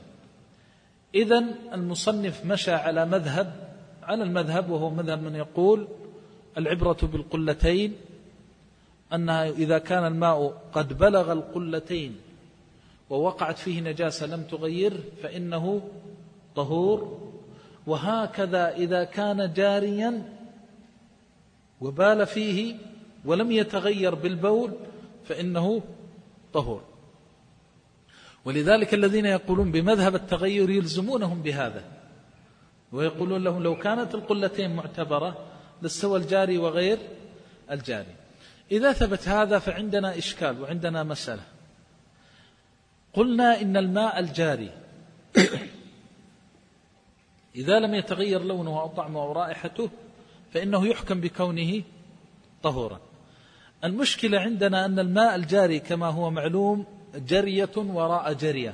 إذن المصنف مشى على مذهب على المذهب وهو مذهب من يقول العبرة بالقلتين، أنها إذا كان الماء قد بلغ القلتين ووقعت فيه نجاسة لم تغير فإنه طهور. وهكذا إذا كان جاريا وبال فيه ولم يتغير بالبول فإنه طهور. ولذلك الذين يقولون بمذهب التغير يلزمونهم بهذا، ويقولون لهم لو كانت القلتين معتبرة لاستوى الجاري وغير الجاري. إذا ثبت هذا فعندنا إشكال وعندنا مسألة. قلنا إن الماء الجاري إذا لم يتغير لونه أو طعمه أو رائحته فإنه يحكم بكونه طهورا. المشكلة عندنا أن الماء الجاري كما هو معلوم جرية وراء جرية،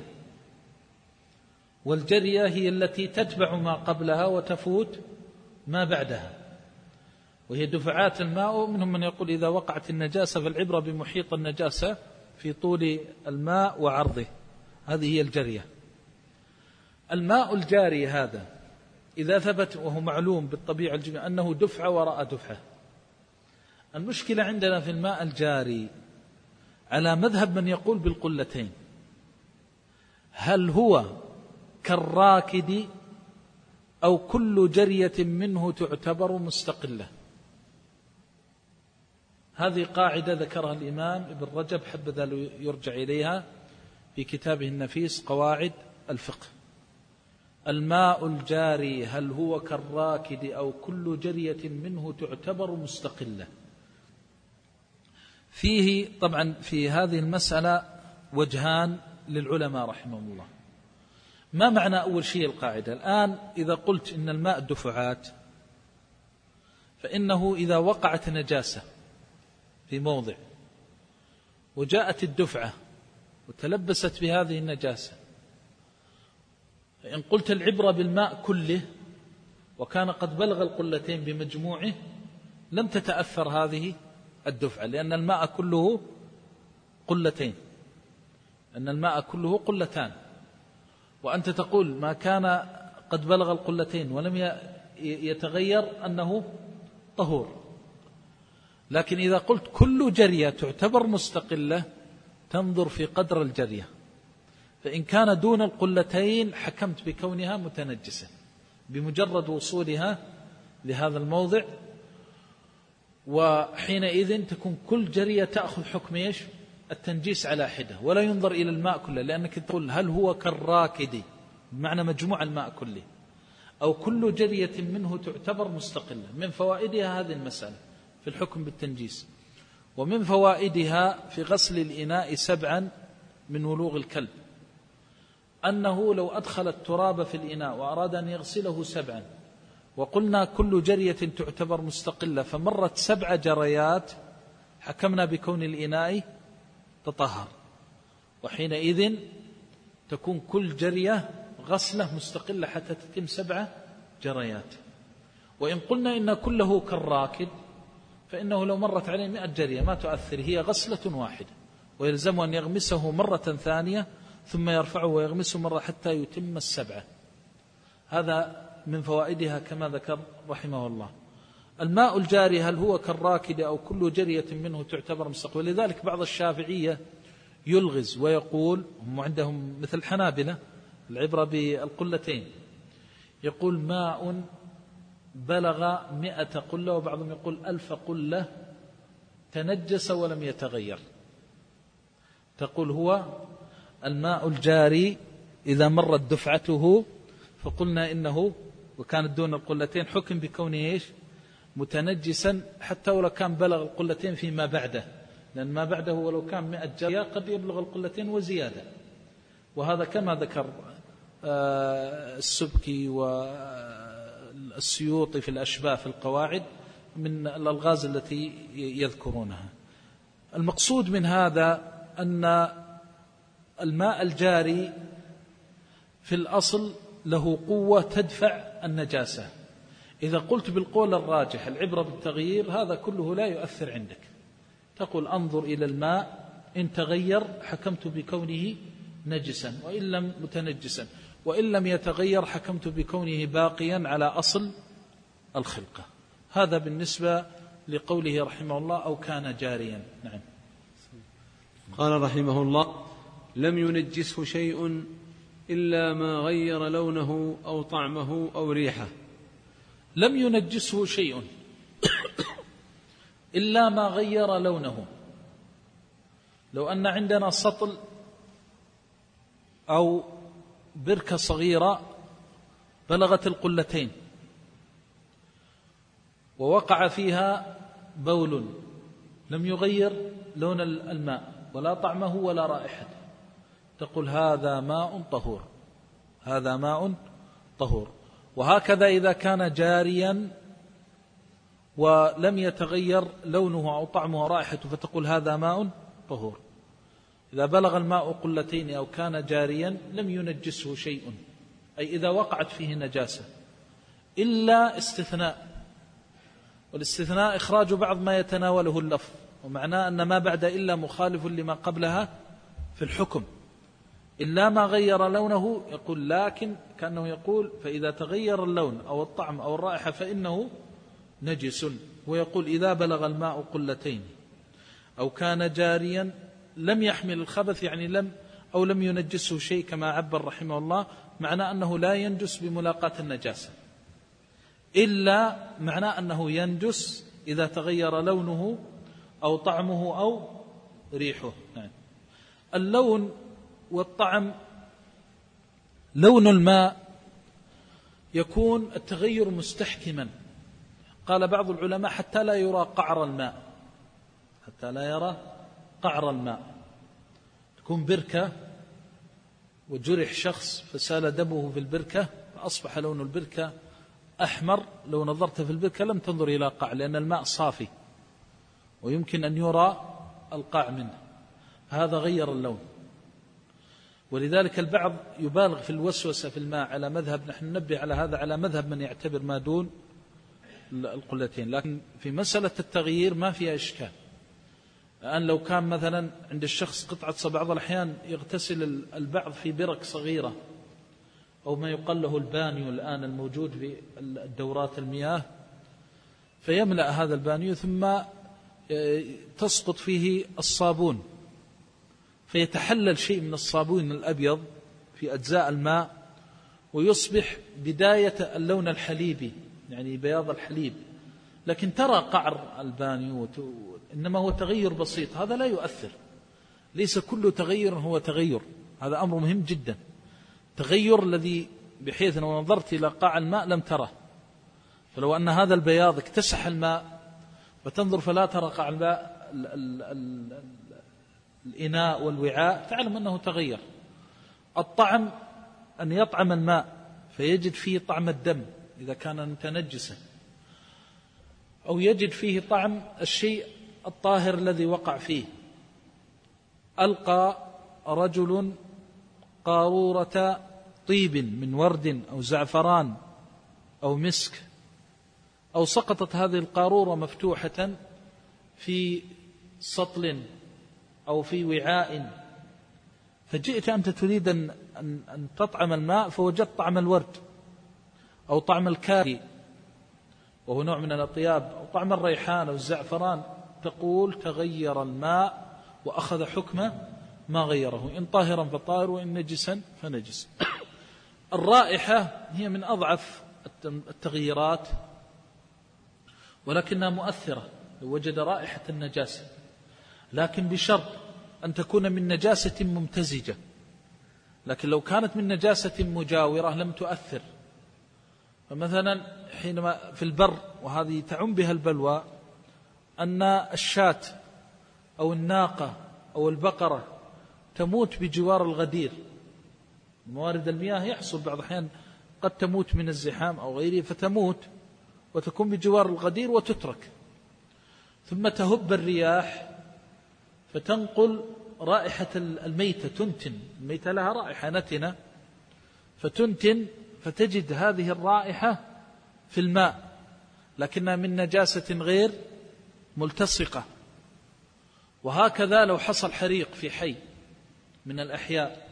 والجرية هي التي تتبع ما قبلها وتفوت ما بعدها، وهي دفعات الماء. منهم من يقول إذا وقعت النجاسة فالعبرة بمحيط النجاسة في طول الماء وعرضه، هذه هي الجرية. الماء الجاري هذا إذا ثبت، وهو معلوم بالطبيعة الجميع أنه دفعة وراء دفعة، المشكلة عندنا في الماء الجاري على مذهب من يقول بالقلتين، هل هو كالراكد أو كل جرية منه تعتبر مستقلة؟ هذه قاعدة ذكرها الإمام ابن رجب، حبذا يرجع إليها في كتابه النفيس قواعد الفقه. الماء الجاري هل هو كالراكد أو كل جرية منه تعتبر مستقلة؟ فيه طبعا في هذه المسألة وجهان للعلماء رحمهم الله. ما معنى أول شيء القاعدة؟ الآن إذا قلت إن الماء دفعات، فإنه إذا وقعت نجاسة في موضع وجاءت الدفعة وتلبست بهذه النجاسة، فإن قلت العبرة بالماء كله وكان قد بلغ القلتين بمجموعه لم تتأثر هذه الدفعة، لأن الماء كله قلتين، أن الماء كله قلتان، وأنت تقول ما كان قد بلغ القلتين ولم يتغير أنه طهور. لكن إذا قلت كل جرية تعتبر مستقلة تنظر في قدر الجرية، فإن كان دون القلتين حكمت بكونها متنجسة بمجرد وصولها لهذا الموضع، وحينئذ تكون كل جرية تأخذ حكم إيش؟ التنجيس على حدة، ولا ينظر إلى الماء كله، لأنك تقول هل هو كالراكد بمعنى مجموع الماء كله أو كل جرية منه تعتبر مستقلة. من فوائدها هذه المسألة في الحكم بالتنجيس، ومن فوائدها في غسل الإناء سبعا من ولوغ الكلب، أنه لو أدخل التراب في الإناء وأراد أن يغسله سبعا وقلنا كل جرية تعتبر مستقلة فمرت سبع جريات حكمنا بكون الإناء تطهر، وحينئذ تكون كل جرية غسلة مستقلة حتى تتم سبع جريات. وإن قلنا إن كله كالراكد فإنه لو مرت عليه مئة جرية ما تؤثر، هي غسلة واحدة، ويلزم أن يغمسه مرة ثانية ثم يرفعه ويغمسه مرة حتى يتم السبعة. هذا من فوائدها كما ذكر رحمه الله. الماء الجاري هل هو كالراكد أو كل جرية منه تعتبر مستقلة؟ ولذلك بعض الشافعية يلغز ويقول، هم عندهم مثل الحنابلة العبرة بالقلتين، يقول ماء بلغ مئة قلة، وبعضهم يقول ألف قلة تنجس ولم يتغير. تقول هو الماء الجاري إذا مرت دفعته فقلنا إنه وكانت دون القلتين حكم بكونه إيش؟ متنجسا، حتى ولو كان بلغ القلتين فيما بعده، لأن ما بعده ولو كان مئة جرية قد يبلغ القلتين وزيادة. وهذا كما ذكر السبكي والسيوطي في الأشباه في القواعد من الألغاز التي يذكرونها. المقصود من هذا أن الماء الجاري في الأصل له قوة تدفع النجاسة. إذا قلت بالقول الراجح العبرة بالتغيير، هذا كله لا يؤثر عندك، تقول أنظر إلى الماء إن تغير حكمت بكونه نجسا وإن لم متنجسا، وإن لم يتغير حكمت بكونه باقيا على أصل الخلقة. هذا بالنسبة لقوله رحمه الله أو كان جاريا. نعم. قال رحمه الله لم ينجسه شيء إلا ما غير لونه أو طعمه أو ريحه. لم ينجسه شيء إلا ما غير لونه. لو أن عندنا سطل أو بركة صغيرة بلغت القلتين ووقع فيها بول لم يغير لون الماء ولا طعمه ولا رائحته، تقول هذا ماء طهور، هذا ماء طهور. وهكذا إذا كان جاريا ولم يتغير لونه أو طعمه أو رائحته فتقول هذا ماء طهور. إذا بلغ الماء قلتين أو كان جاريا لم ينجسه شيء، أي إذا وقعت فيه نجاسة، إلا استثناء، والاستثناء إخراج بعض ما يتناوله اللفظ، ومعناه أن ما بعد إلا مخالف لما قبلها في الحكم. إلا ما غير لونه، يقول لكن كأنه يقول فإذا تغير اللون أو الطعم أو الرائحة فإنه نجس. ويقول إذا بلغ الماء قلتين أو كان جاريا لم يحمل الخبث، يعني لم أو لم ينجسه شيء كما عبر رحمه الله، معناه أنه لا ينجس بملاقاة النجاسة، إلا معناه أنه ينجس إذا تغير لونه أو طعمه أو ريحه. يعني اللون والطعم، لون الماء يكون التغير مستحكما، قال بعض العلماء حتى لا يرى قعر الماء، حتى لا يرى قعر الماء. تكون بركة وجرح شخص فسال دمه في البركة فأصبح لون البركة أحمر، لو نظرت في البركة لم تنظر إلى قاع، لأن الماء صافي ويمكن أن يرى القاع منه، هذا غير اللون. ولذلك البعض يبالغ في الوسوسة في الماء على مذهب، نحن ننبه على هذا على مذهب من يعتبر ما دون القلتين، لكن في مسألة التغيير ما فيها إشكال. الآن لو كان مثلا عند الشخص قطعة، بعض الأحيان يغتسل البعض في برك صغيرة أو ما يقال له البانيو الآن الموجود في الدورات المياه، فيملأ هذا البانيو ثم تسقط فيه الصابون، فيتحلل شيء من الصابون الأبيض في أجزاء الماء ويصبح بداية اللون الحليبي، يعني بياض الحليب، لكن ترى قعر البانيو، إنما هو تغير بسيط، هذا لا يؤثر. ليس كل تغير هو تغير، هذا أمر مهم جدا. تغير الذي بحيث لو نظرت إلى قاع الماء لم تره، فلو أن هذا البياض اكتسح الماء فتنظر فلا ترى قاع الماء ال ال ال الإناء والوعاء، تعلم أنه تغير. الطعم أن يطعم الماء فيجد فيه طعم الدم إذا كان متنجسا، أو يجد فيه طعم الشيء الطاهر الذي وقع فيه. ألقى رجل قارورة طيب من ورد أو زعفران أو مسك، أو سقطت هذه القارورة مفتوحة في سطل أو في وعاء، فجئت أنت تريد أن, أن تطعم الماء فوجدت طعم الورد أو طعم الكاري وهو نوع من الأطياب، أو طعم الريحان أو الزعفران، تقول تغير الماء وأخذ حكم ما غيره، إن طاهرا فطاهر وإن نجسا فنجس. الرائحة هي من أضعف التغييرات ولكنها مؤثرة لو وجد رائحة النجاسة، لكن بشرط أن تكون من نجاسة ممتزجة، لكن لو كانت من نجاسة مجاورة لم تؤثر. فمثلا حينما في البر، وهذه تعم بها البلوى، أن الشاة أو الناقة أو البقرة تموت بجوار الغدير، موارد المياه يحصل بعض الأحيان قد تموت من الزحام أو غيره، فتموت وتكون بجوار الغدير وتترك، ثم تهب الرياح فتنقل رائحة الميتة، تنتن الميتة لها رائحة نتنة فتنتن، فتجد هذه الرائحة في الماء لكنها من نجاسة غير ملتصقة. وهكذا لو حصل حريق في حي من الأحياء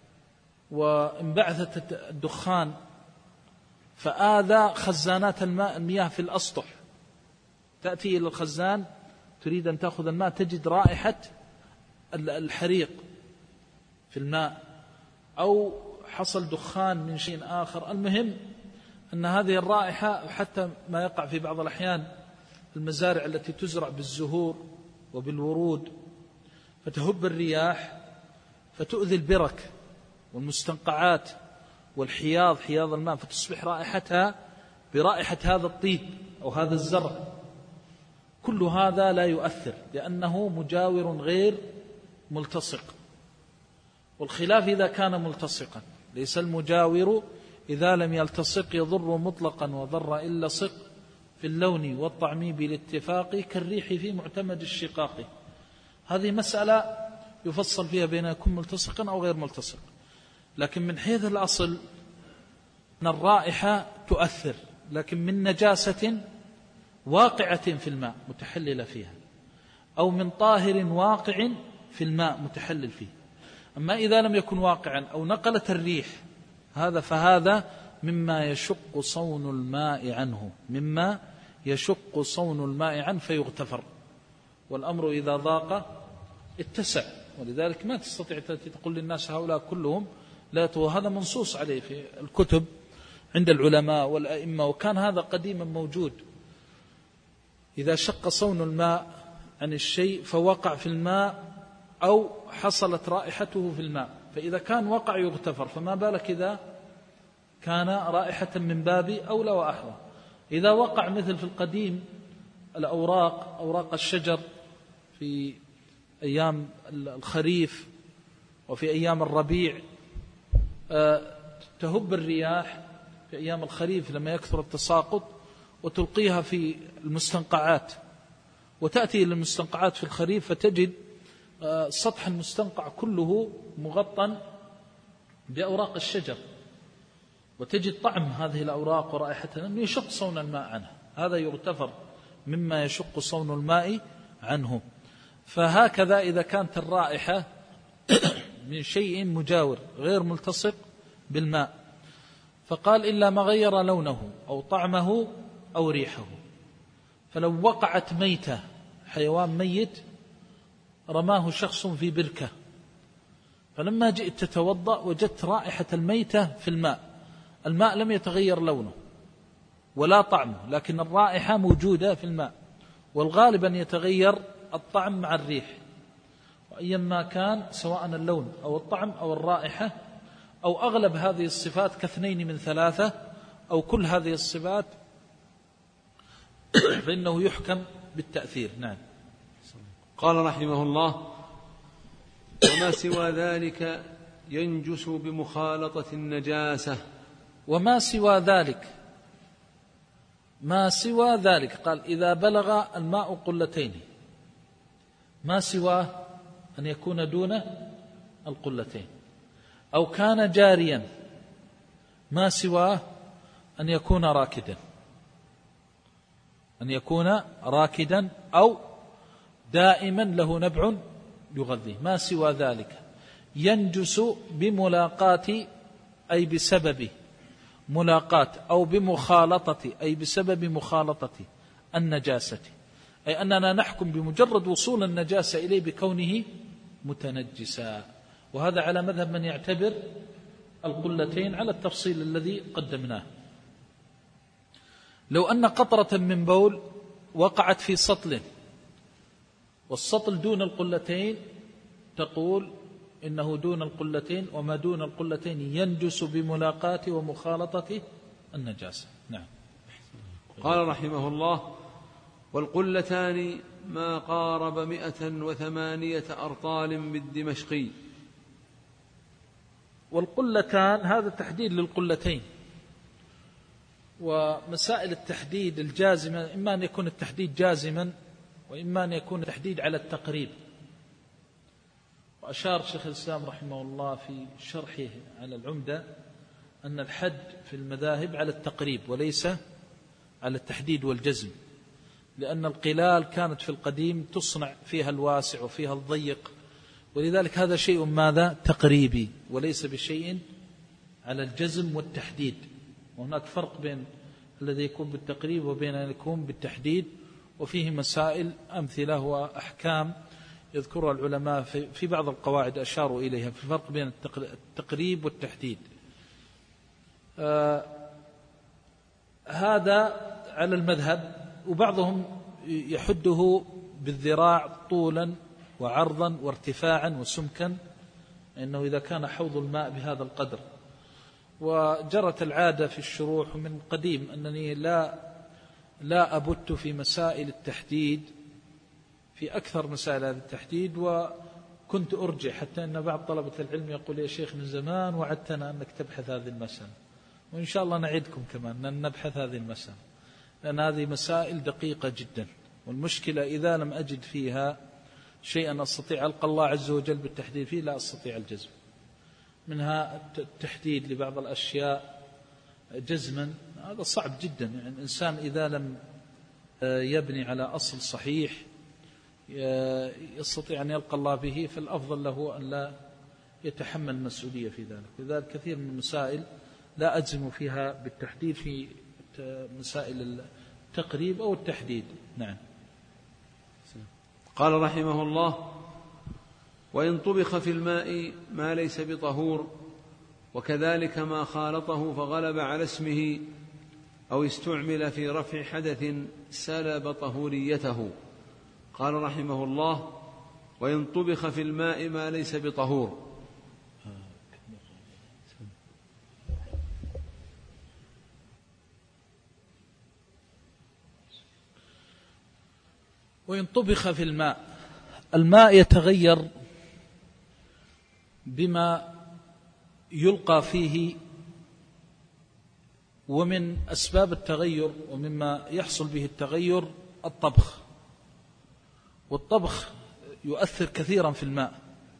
وانبعثت الدخان فآذى خزانات الماء المياه في الأسطح، تأتي إلى الخزان تريد أن تأخذ الماء تجد رائحة الحريق في الماء، أو حصل دخان من شيء آخر. المهم أن هذه الرائحة حتى ما يقع في بعض الأحيان المزارع التي تزرع بالزهور وبالورود، فتهب الرياح فتؤذي البرك والمستنقعات والحياض، حياض الماء، فتصبح رائحتها برائحة هذا الطيب أو هذا الزرع. كل هذا لا يؤثر لأنه مجاور غير ملتصق. والخلاف إذا كان ملتصقا، ليس المجاور إذا لم يلتصق يضر مطلقا وضر إلا صق في اللون والطعم بالاتفاق كالريح في معتمد الشقاق. هذه مسألة يفصل فيها بين يكون ملتصقا أو غير ملتصق، لكن من حيث الأصل أن الرائحة تؤثر، لكن من نجاسة واقعة في الماء متحللة فيها، أو من طاهر واقع في الماء متحلل فيه. أما إذا لم يكن واقعا أو نقلت الريح هذا فهذا مما يشق صون الماء عنه، مما يشق صون الماء عنه فيغتفر. والأمر إذا ضاق اتسع، ولذلك ما تستطيع تقول للناس هؤلاء كلهم لا يطوى. هذا منصوص عليه في الكتب عند العلماء والأئمة، وكان هذا قديما موجود. إذا شق صون الماء عن الشيء فوقع في الماء أو حصلت رائحته في الماء، فإذا كان وقع يغتفر، فما بالك إذا كان رائحة من باب أولى وأحرى. إذا وقع مثل في القديم الأوراق، أوراق الشجر في أيام الخريف وفي أيام الربيع، تهب الرياح في أيام الخريف لما يكثر التساقط وتلقيها في المستنقعات، وتأتي إلى المستنقعات في الخريف فتجد سطح المستنقع كله مغطى بأوراق الشجر، وتجد طعم هذه الأوراق ورائحتها أنه يشق صون الماء عنها. هذا يغتفر مما يشق صون الماء عنه. فهكذا إذا كانت الرائحة من شيء مجاور غير ملتصق بالماء، فقال إلا ما غير لونه أو طعمه أو ريحه. فلو وقعت ميتة، حيوان ميت رماه شخص في بركة، فلما جئت تتوضأ وجدت رائحة الميتة في الماء، الماء لم يتغير لونه ولا طعمه، لكن الرائحة موجودة في الماء، والغالب أن يتغير الطعم مع الريح، وأيما كان سواء اللون أو الطعم أو الرائحة أو أغلب هذه الصفات كاثنين من ثلاثة أو كل هذه الصفات، فإنه يحكم بالتأثير. نعم. قال رحمه الله: وما سوى ذلك ينجس بمخالطة النجاسة. وما سوى ذلك، ما سوى ذلك قال إذا بلغ الماء قلتين، ما سوى أن يكون دون القلتين، أو كان جاريا، ما سوى أن يكون راكدا، أن يكون راكدا أو دائما له نبع يغذيه. ما سوى ذلك ينجس بملاقاة أي بسبب ملاقاة، أو بمخالطة أي بسبب مخالطة النجاسة، أي أننا نحكم بمجرد وصول النجاسة إليه بكونه متنجسا. وهذا على مذهب من يعتبر القلتين على التفصيل الذي قدمناه. لو أن قطرة من بول وقعت في سطل، والسطل دون القلتين، تقول إنه دون القلتين، وما دون القلتين ينجس بملاقاة ومخالطة النجاسة. نعم. قال رحمه الله: والقلتان ما قارب مئة وثمانية أرطال بالدمشقي. والقلتان هذا تحديد للقلتين، ومسائل التحديد الجازمة إما أن يكون التحديد جازما وإما أن يكون التحديد على التقريب. وأشار شيخ الإسلام رحمه الله في شرحه على العمدة أن الحد في المذاهب على التقريب وليس على التحديد والجزم، لأن القلال كانت في القديم تصنع فيها الواسع وفيها الضيق، ولذلك هذا شيء ماذا؟ تقريبي، وليس بشيء على الجزم والتحديد. وهناك فرق بين الذي يكون بالتقريب وبين أن يكون بالتحديد، وفيه مسائل أمثلة وأحكام يذكرها العلماء في بعض القواعد أشاروا إليها في الفرق بين التقريب والتحديد. آه هذا على المذهب، وبعضهم يحده بالذراع طولا وعرضا وارتفاعا وسمكا، إنه إذا كان حوض الماء بهذا القدر. وجرت العادة في الشروح من قديم أنني لا لا أبت في مسائل التحديد، في أكثر مسائل هذا التحديد، وكنت أرجع حتى أن بعض طلبة العلم يقول يا شيخ من زمان وعدتنا أنك تبحث هذه المسألة، وإن شاء الله نعدكم كمان أن نبحث هذه المسألة، لأن هذه مسائل دقيقة جدا. والمشكلة إذا لم أجد فيها شيئا أستطيع ألقى الله عز وجل بالتحديد فيه لا أستطيع الجزم. منها التحديد لبعض الأشياء جزما، هذا صعب جدا. يعني الإنسان إذا لم يبني على أصل صحيح يستطيع أن يلقى الله به، فالأفضل له أن لا يتحمل المسؤولية في ذلك. لذلك كثير من المسائل لا أجزم فيها بالتحديد في مسائل التقريب أو التحديد. نعم. قال رحمه الله: وإن طبخ في الماء ما ليس بطهور، وكذلك ما خالطه فغلب على اسمه أو استعمل في رفع حدث سلب طهوريته. قال رحمه الله: وإن طبخ في الماء ما ليس بطهور. وإن طبخ في الماء، الماء يتغير بما يلقى فيه، ومن أسباب التغير ومما يحصل به التغير الطبخ، والطبخ يؤثر كثيرا في الماء،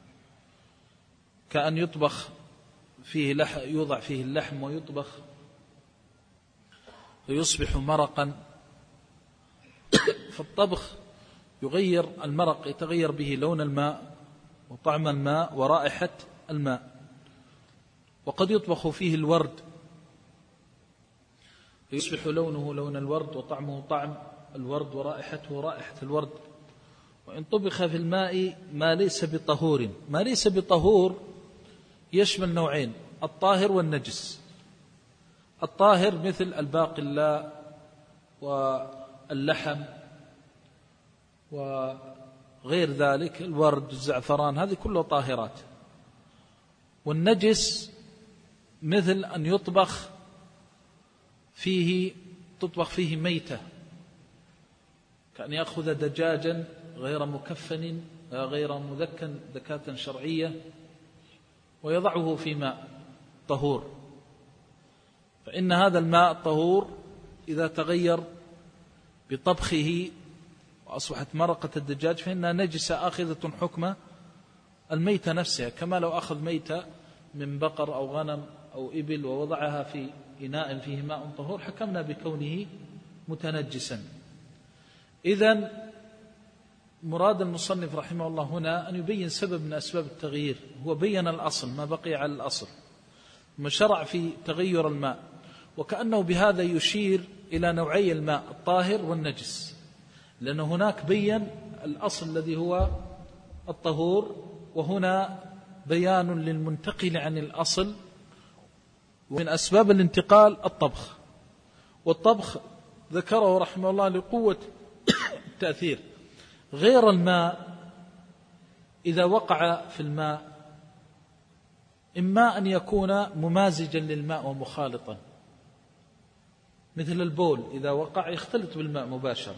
كأن يطبخ فيه لحم، يوضع فيه اللحم ويطبخ فيصبح مرقا. فالطبخ يغير المرق، يتغير به لون الماء وطعم الماء ورائحة الماء. وقد يطبخ فيه الورد فيصبح لونه لون الورد وطعمه طعم الورد ورائحته رائحة الورد. وإن طبخ في الماء ما ليس بطهور، ما ليس بطهور يشمل نوعين: الطاهر والنجس. الطاهر مثل الباقلاء واللحم وغير ذلك، الورد الزعفران، هذه كلها طاهرات. والنجس مثل أن يطبخ فيه تطبخ فيه ميتة، كأن يأخذ دجاجا غير مكفن غير مذكن ذكاة شرعية ويضعه في ماء طهور، فإن هذا الماء طهور إذا تغير بطبخه وأصبحت مرقة الدجاج فإنها نجسة آخذة حكم الميتة نفسها، كما لو أخذ ميتة من بقر أو غنم أو إبل ووضعها في إناء فيه ماء طهور حكمنا بكونه متنجسا. إذن مراد المصنف رحمه الله هنا أن يبين سبب من أسباب التغيير، هو بين الأصل ما بقي على الأصل، ثم شرع في تغير الماء، وكأنه بهذا يشير إلى نوعي الماء الطاهر والنجس، لأن هناك بين الأصل الذي هو الطهور، وهنا بيان للمنتقل عن الأصل. ومن أسباب الانتقال الطبخ، والطبخ ذكره رحمه الله لقوة التأثير. غير الماء إذا وقع في الماء إما أن يكون ممازجا للماء ومخالطا، مثل البول إذا وقع يختلط بالماء مباشرة،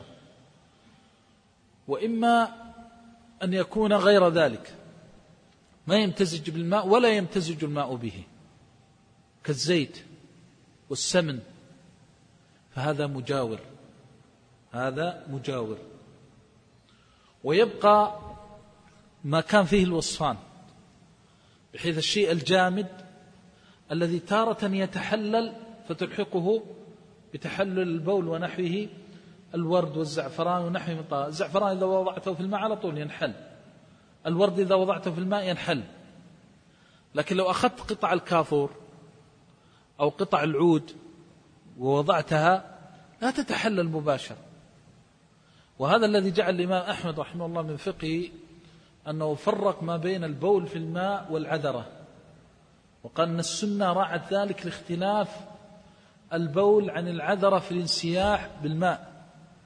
وإما أن يكون غير ذلك ما يمتزج بالماء ولا يمتزج الماء به، كالزيت والسمن، فهذا مجاور، هذا مجاور. ويبقى ما كان فيه الوصفان، بحيث الشيء الجامد الذي تارة يتحلل فتلحقه بتحلل البول ونحوه، الورد والزعفران ونحوه من طاهر. الزعفران إذا وضعته في الماء على طول ينحل، الورد إذا وضعته في الماء ينحل. لكن لو أخذت قطع الكافور أو قطع العود ووضعتها لا تتحلل مباشرة. وهذا الذي جعل الإمام أحمد رحمه الله من فقهه أنه فرق ما بين البول في الماء والعذرة، وقال أن السنة راعت ذلك لاختلاف البول عن العذرة في الانسياح بالماء.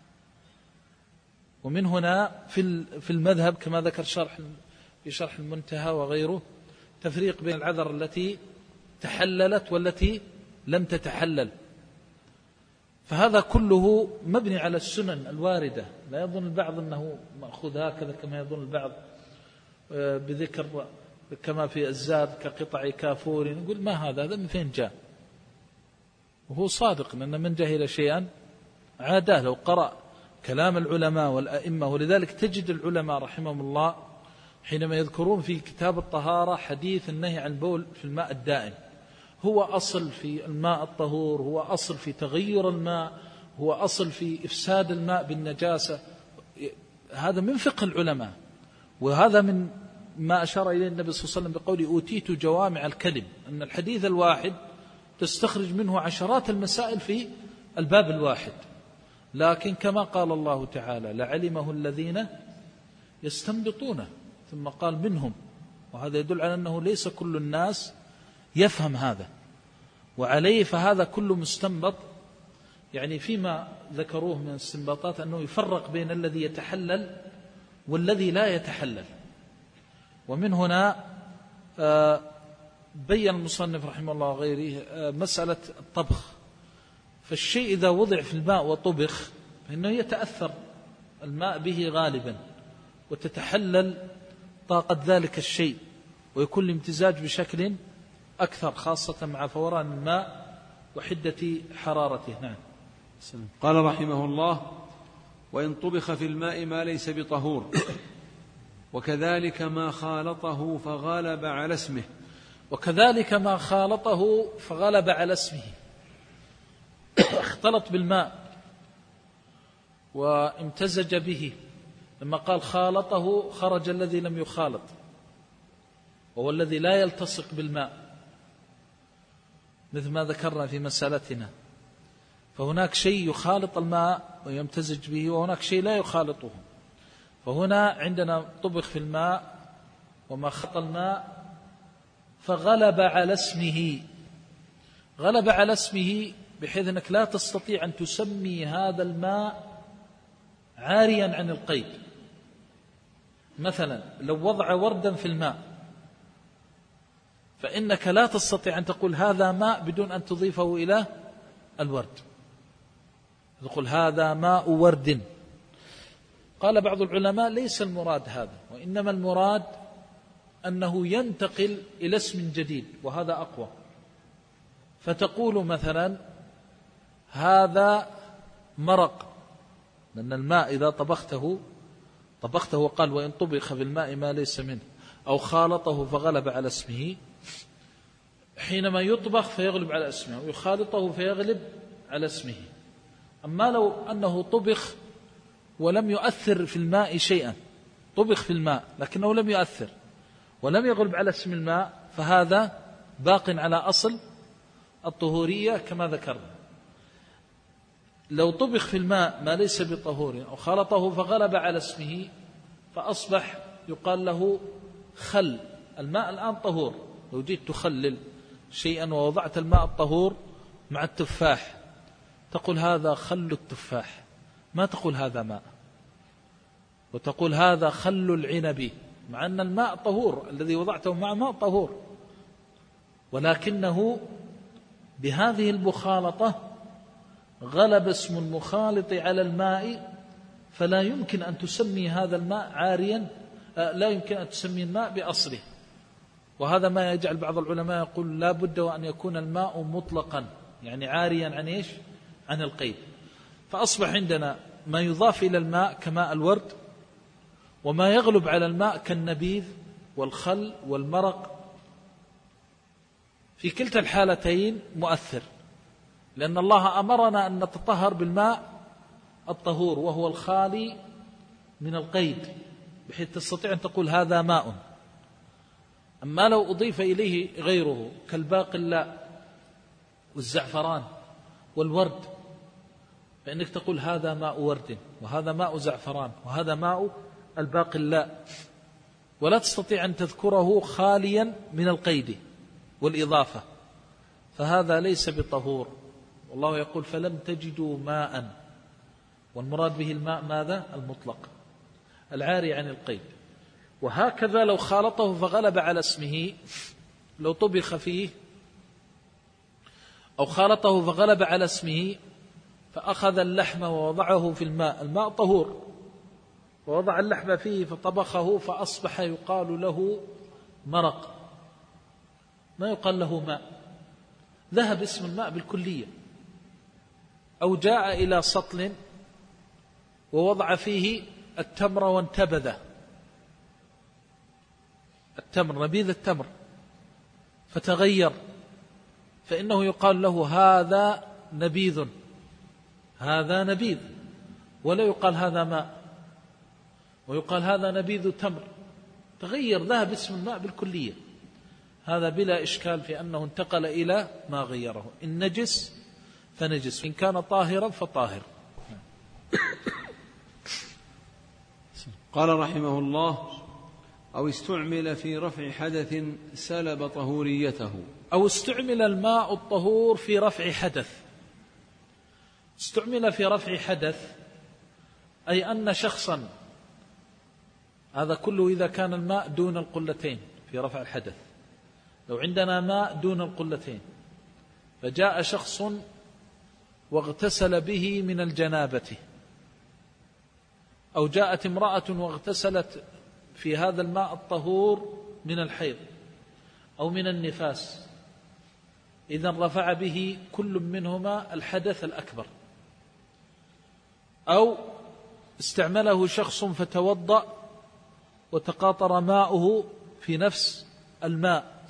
ومن هنا في المذهب كما ذكر شرح في شرح المنتهى وغيره تفريق بين العذرة التي تحللت والتي لم تتحلل. فهذا كله مبني على السنن الواردة، لا يظن البعض أنه مأخوذ هكذا كما يظن البعض بذكر كما في الزاد كقطع كافور، نقول ما هذا، هذا من فين جاء؟ وهو صادق أن من جهل شيئا عاداه. لو قرأ كلام العلماء والأئمة، ولذلك تجد العلماء رحمهم الله حينما يذكرون في كتاب الطهارة حديث النهي عن البول في الماء الدائم، هو أصل في الماء الطهور، هو أصل في تغير الماء، هو أصل في إفساد الماء بالنجاسة. هذا من فقه العلماء، وهذا من ما أشار إليه النبي صلى الله عليه وسلم بقوله أوتيت جوامع الكلم، أن الحديث الواحد تستخرج منه عشرات المسائل في الباب الواحد. لكن كما قال الله تعالى لعلمه الذين يستنبطونه، ثم قال منهم، وهذا يدل على أنه ليس كل الناس يفهم هذا، وعليه فهذا كله مستنبط. يعني فيما ذكروه من استنباطات أنه يفرق بين الذي يتحلل والذي لا يتحلل. ومن هنا بين المصنف رحمه الله وغيره مسألة الطبخ. فالشيء إذا وضع في الماء وطبخ فإنه يتأثر الماء به غالبا، وتتحلل طاقة ذلك الشيء، ويكون الامتزاج بشكل أكثر، خاصة مع فوران الماء وحدة حرارته. نعم. قال رحمه الله: وإن طبخ في الماء ما ليس بطهور، وكذلك ما خالطه فغلب على اسمه. وكذلك ما خالطه فغلب على اسمه، اختلط بالماء وامتزج به. لما قال خالطه خرج الذي لم يخالط، وهو الذي لا يلتصق بالماء، مثل ما ذكرنا في مسألتنا. فهناك شيء يخالط الماء ويمتزج به، وهناك شيء لا يخالطه. فهنا عندنا طبخ في الماء وما خلط الماء فغلب على اسمه. غلب على اسمه بحيث أنك لا تستطيع أن تسمي هذا الماء عاريا عن القيد. مثلا لو وضع وردا في الماء فإنك لا تستطيع أن تقول هذا ماء بدون أن تضيفه إلى الورد، تقول هذا ماء ورد. قال بعض العلماء ليس المراد هذا، وإنما المراد أنه ينتقل إلى اسم جديد، وهذا أقوى. فتقول مثلا هذا مرق، لأن الماء إذا طبخته طبخته وقال وإن طبخ في الماء ما ليس منه، أو خالطه فغلب على اسمه. حينما يطبخ فيغلب على اسمه، ويخالطه فيغلب على اسمه. أما لو أنه طبخ ولم يؤثر في الماء شيئا، طبخ في الماء لكنه لم يؤثر ولم يغلب على اسم الماء، فهذا باق على أصل الطهورية كما ذكرنا. لو طبخ في الماء ما ليس بطهور أو خلطه فغلب على اسمه، فأصبح يقال له خل. الماء الآن طهور، لو جيت تخلل شيئا ووضعت الماء الطهور مع التفاح تقول هذا خل التفاح، ما تقول هذا ماء. وتقول هذا خل العنب، مع أن الماء طهور الذي وضعته مع ماء طهور، ولكنه بهذه المخالطة غلب اسم المخالط على الماء، فلا يمكن أن تسمي هذا الماء عاريا، لا يمكن أن تسمي الماء بأصله. وهذا ما يجعل بعض العلماء يقول لا بد وأن يكون الماء مطلقا، يعني عاريا عن إيش؟ عن القيد. فأصبح عندنا ما يضاف إلى الماء كماء الورد، وما يغلب على الماء كالنبيذ والخل والمرق. في كلتا الحالتين مؤثر، لأن الله أمرنا أن نتطهر بالماء الطهور وهو الخالي من القيد، بحيث تستطيع أن تقول هذا ماء. أما لو أضيف إليه غيره كالباقلاء والزعفران والورد، فإنك تقول هذا ماء ورد، وهذا ماء زعفران، وهذا ماء الباقلاء، ولا تستطيع أن تذكره خاليا من القيد والإضافة، فهذا ليس بطهور. والله يقول فلم تجدوا ماء، والمراد به الماء ماذا؟ المطلق العاري عن القيد. وهكذا لو خالطه فغلب على اسمه، لو طبخ فيه أو خالطه فغلب على اسمه، فأخذ اللحم ووضعه في الماء، الماء طهور، ووضع اللحم فيه فطبخه فأصبح يقال له مرق، ما يقال له ماء، ذهب اسم الماء بالكلية. أو جاء إلى سطل ووضع فيه التمر وانتبذه، التمر نبيذ التمر فتغير، فإنه يقال له هذا نبيذ، هذا نبيذ، ولا يقال هذا ماء. ويقال هذا نبيذ تمر، تغير ذهب اسم الماء بالكلية، هذا بلا إشكال في أنه انتقل إلى ما غيره. إن نجس فنجس، إن كان طاهرا فطاهر. قال رحمه الله: أو استعمل في رفع حدث سلب طهوريته. أو استعمل الماء الطهور في رفع حدث. استعمل في رفع حدث أي أن شخصا، هذا كله إذا كان الماء دون القلتين في رفع الحدث. لو عندنا ماء دون القلتين فجاء شخص واغتسل به من الجنابة، أو جاءت امرأة واغتسلت في هذا الماء الطهور من الحيض أو من النفاس، إذن رفع به كل منهما الحدث الأكبر. أو استعمله شخص فتوضأ وتقاطر ماؤه في نفس الماء،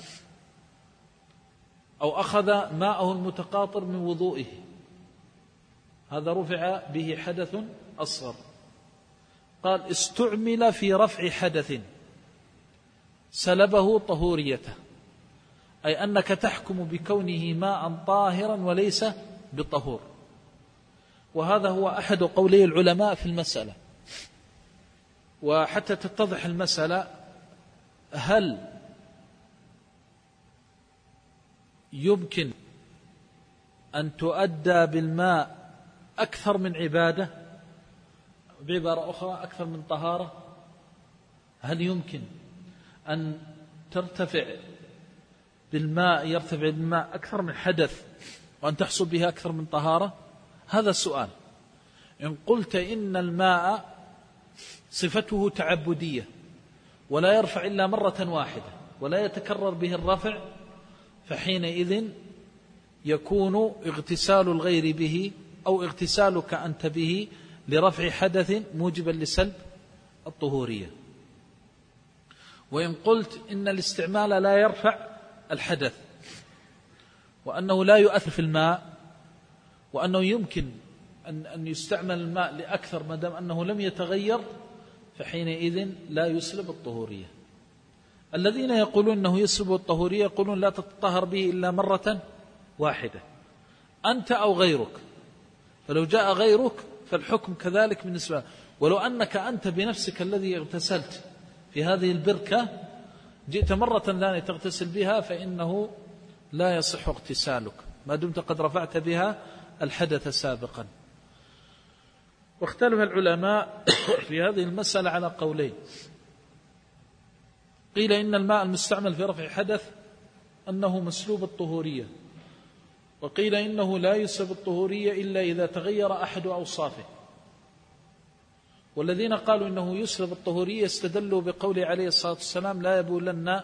أو أخذ ماءه المتقاطر من وضوئه، هذا رفع به حدث أصغر. قال: استعمل في رفع حدث سلبه طهوريته، أي أنك تحكم بكونه ماء طاهرا وليس بطهور. وهذا هو أحد قولي العلماء في المسألة. وحتى تتضح المسألة، هل يمكن أن تؤدى بالماء أكثر من عبادة، بعبارة أخرى أكثر من طهارة؟ هل يمكن أن ترتفع بالماء يرتفع بالماء أكثر من حدث وأن تحصل بها أكثر من طهارة؟ هذا السؤال. إن قلت إن الماء صفته تعبدية ولا يرفع إلا مرة واحدة ولا يتكرر به الرفع، فحينئذ يكون اغتسال الغير به أو اغتسالك أنت به لرفع حدث موجبا لسلب الطهورية. وإن قلت إن الاستعمال لا يرفع الحدث وأنه لا يؤثر في الماء وأنه يمكن أن أن يستعمل الماء لأكثر ما دام أنه لم يتغير، فحينئذ لا يسلب الطهورية. الذين يقولون أنه يسلب الطهورية يقولون لا تتطهر به إلا مرة واحدة، أنت أو غيرك، فلو جاء غيرك فالحكم كذلك بالنسبة. ولو أنك أنت بنفسك الذي اغتسلت في هذه البركة جئت مرة ثانية تغتسل بها، فإنه لا يصح اغتسالك ما دمت قد رفعت بها الحدث سابقا. واختلف العلماء في هذه المسألة على قولين. قيل إن الماء المستعمل في رفع حدث أنه مسلوب الطهورية، وقيل إنه لا يسلب الطهورية إلا إذا تغير أحد أوصافه. والذين قالوا إنه يسلب الطهورية استدلوا بقوله عليه الصلاة والسلام: لا يبولن،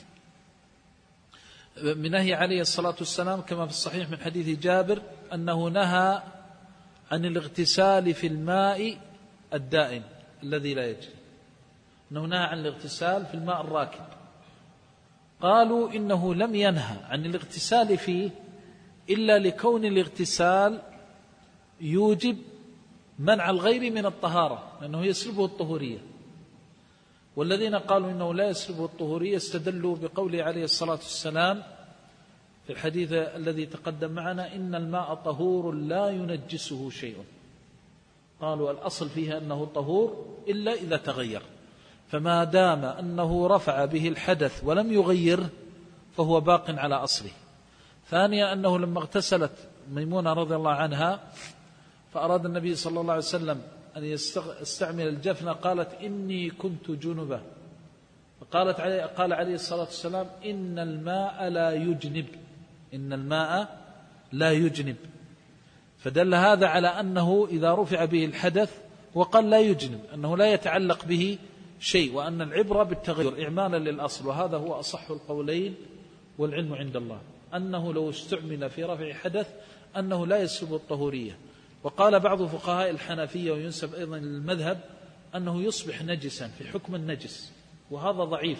من نهي عليه الصلاة والسلام كما في الصحيح من حديث جابر أنه نهى عن الاغتسال في الماء الدائم الذي لا يجري، أنه نهى عن الاغتسال في الماء الراكد. قالوا إنه لم ينهى عن الاغتسال فيه إلا لكون الاغتسال يوجب منع الغير من الطهارة لأنه يسلبه الطهورية. والذين قالوا إنه لا يسلبه الطهورية استدلوا بقوله عليه الصلاة والسلام في الحديث الذي تقدم معنا: إن الماء طهور لا ينجسه شيء. قالوا الأصل فيها أنه طهور إلا إذا تغير، فما دام أنه رفع به الحدث ولم يغيره فهو باق على أصله. ثانيا أنه لما اغتسلت ميمونة رضي الله عنها فأراد النبي صلى الله عليه وسلم أن يستعمل الجفنة، قالت: إني كنت جنبة، فقالت عليه قال عليه الصلاة والسلام: إن الماء لا يجنب، إن الماء لا يجنب. فدل هذا على أنه إذا رفع به الحدث وقال لا يجنب أنه لا يتعلق به شيء، وأن العبرة بالتغير إعمالا للأصل. وهذا هو أصح القولين والعلم عند الله، أنه لو استعمل في رفع حدث أنه لا يسلب الطهورية. وقال بعض فقهاء الحنفية وينسب أيضا للمذهب أنه يصبح نجسا في حكم النجس، وهذا ضعيف.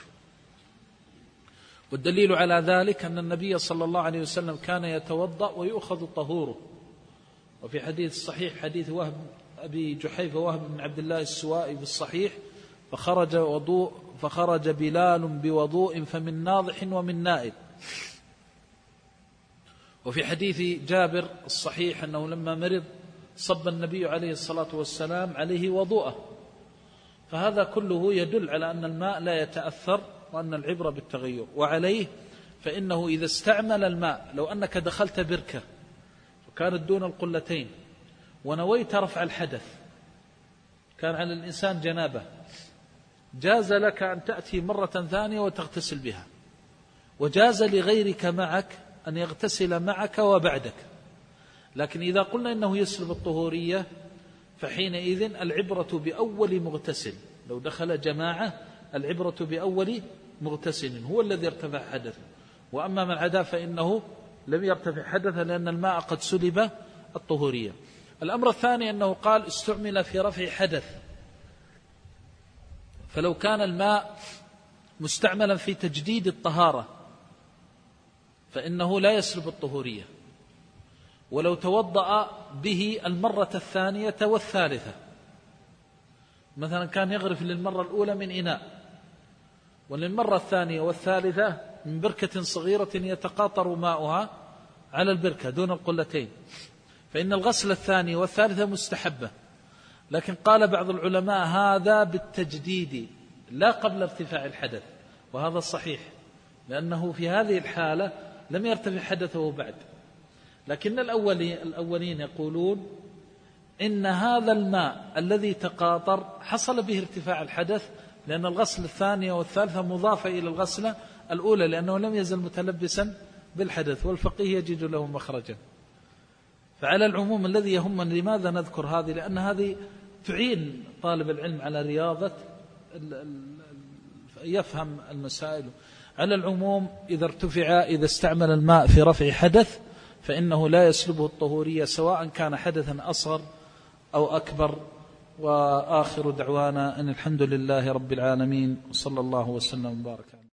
والدليل على ذلك أن النبي صلى الله عليه وسلم كان يتوضأ ويؤخذ طهوره. وفي حديث الصحيح حديث وهب أبي جحيفة وهب بن عبد الله السوائي بالصحيح: فخرج وضوء فخرج بلال بوضوء فمن ناضح ومن نائل. وفي حديث جابر الصحيح أنه لما مرض صب النبي عليه الصلاة والسلام عليه وضوءه. فهذا كله يدل على أن الماء لا يتأثر وأن العبرة بالتغير. وعليه فإنه إذا استعمل الماء، لو أنك دخلت بركة وكانت دون القلتين ونويت رفع الحدث، كان على الإنسان جنابة، جاز لك أن تأتي مرة ثانية وتغتسل بها، وجاز لغيرك معك أن يغتسل معك وبعدك. لكن إذا قلنا إنه يسلب الطهورية فحينئذ العبرة بأول مغتسل. لو دخل جماعة العبرة بأول مغتسل هو الذي ارتفع حدث، وأما من عدا فإنه لم يرتفع حدث لأن الماء قد سلب الطهورية. الأمر الثاني أنه قال استعمل في رفع حدث، فلو كان الماء مستعملا في تجديد الطهارة فإنه لا يسلب الطهورية. ولو توضأ به المرة الثانية والثالثة، مثلا كان يغرف للمرة الأولى من إناء، وللمرة الثانية والثالثة من بركة صغيرة يتقاطر ماؤها على البركة دون القلتين، فإن الغسل الثاني والثالثة مستحبة. لكن قال بعض العلماء هذا بالتجديد لا قبل ارتفاع الحدث، وهذا الصحيح، لأنه في هذه الحالة لم يرتفع حدثه بعد. لكن الأولين يقولون إن هذا الماء الذي تقاطر حصل به ارتفاع الحدث، لأن الغسل الثانية والثالثة مضافة إلى الغسلة الأولى، لأنه لم يزل متلبسا بالحدث، والفقيه يجد له مخرجا. فعلى العموم الذي يهمنا لماذا نذكر هذه؟ لأن هذه تعين طالب العلم على رياضة يفهم المسائل. على العموم إذا ارتفع إذا استعمل الماء في رفع حدث فإنه لا يسلبه الطهورية، سواء كان حدثا أصغر أو أكبر. وآخر دعوانا أن الحمد لله رب العالمين، وصلى الله وسلم وبارك عليه.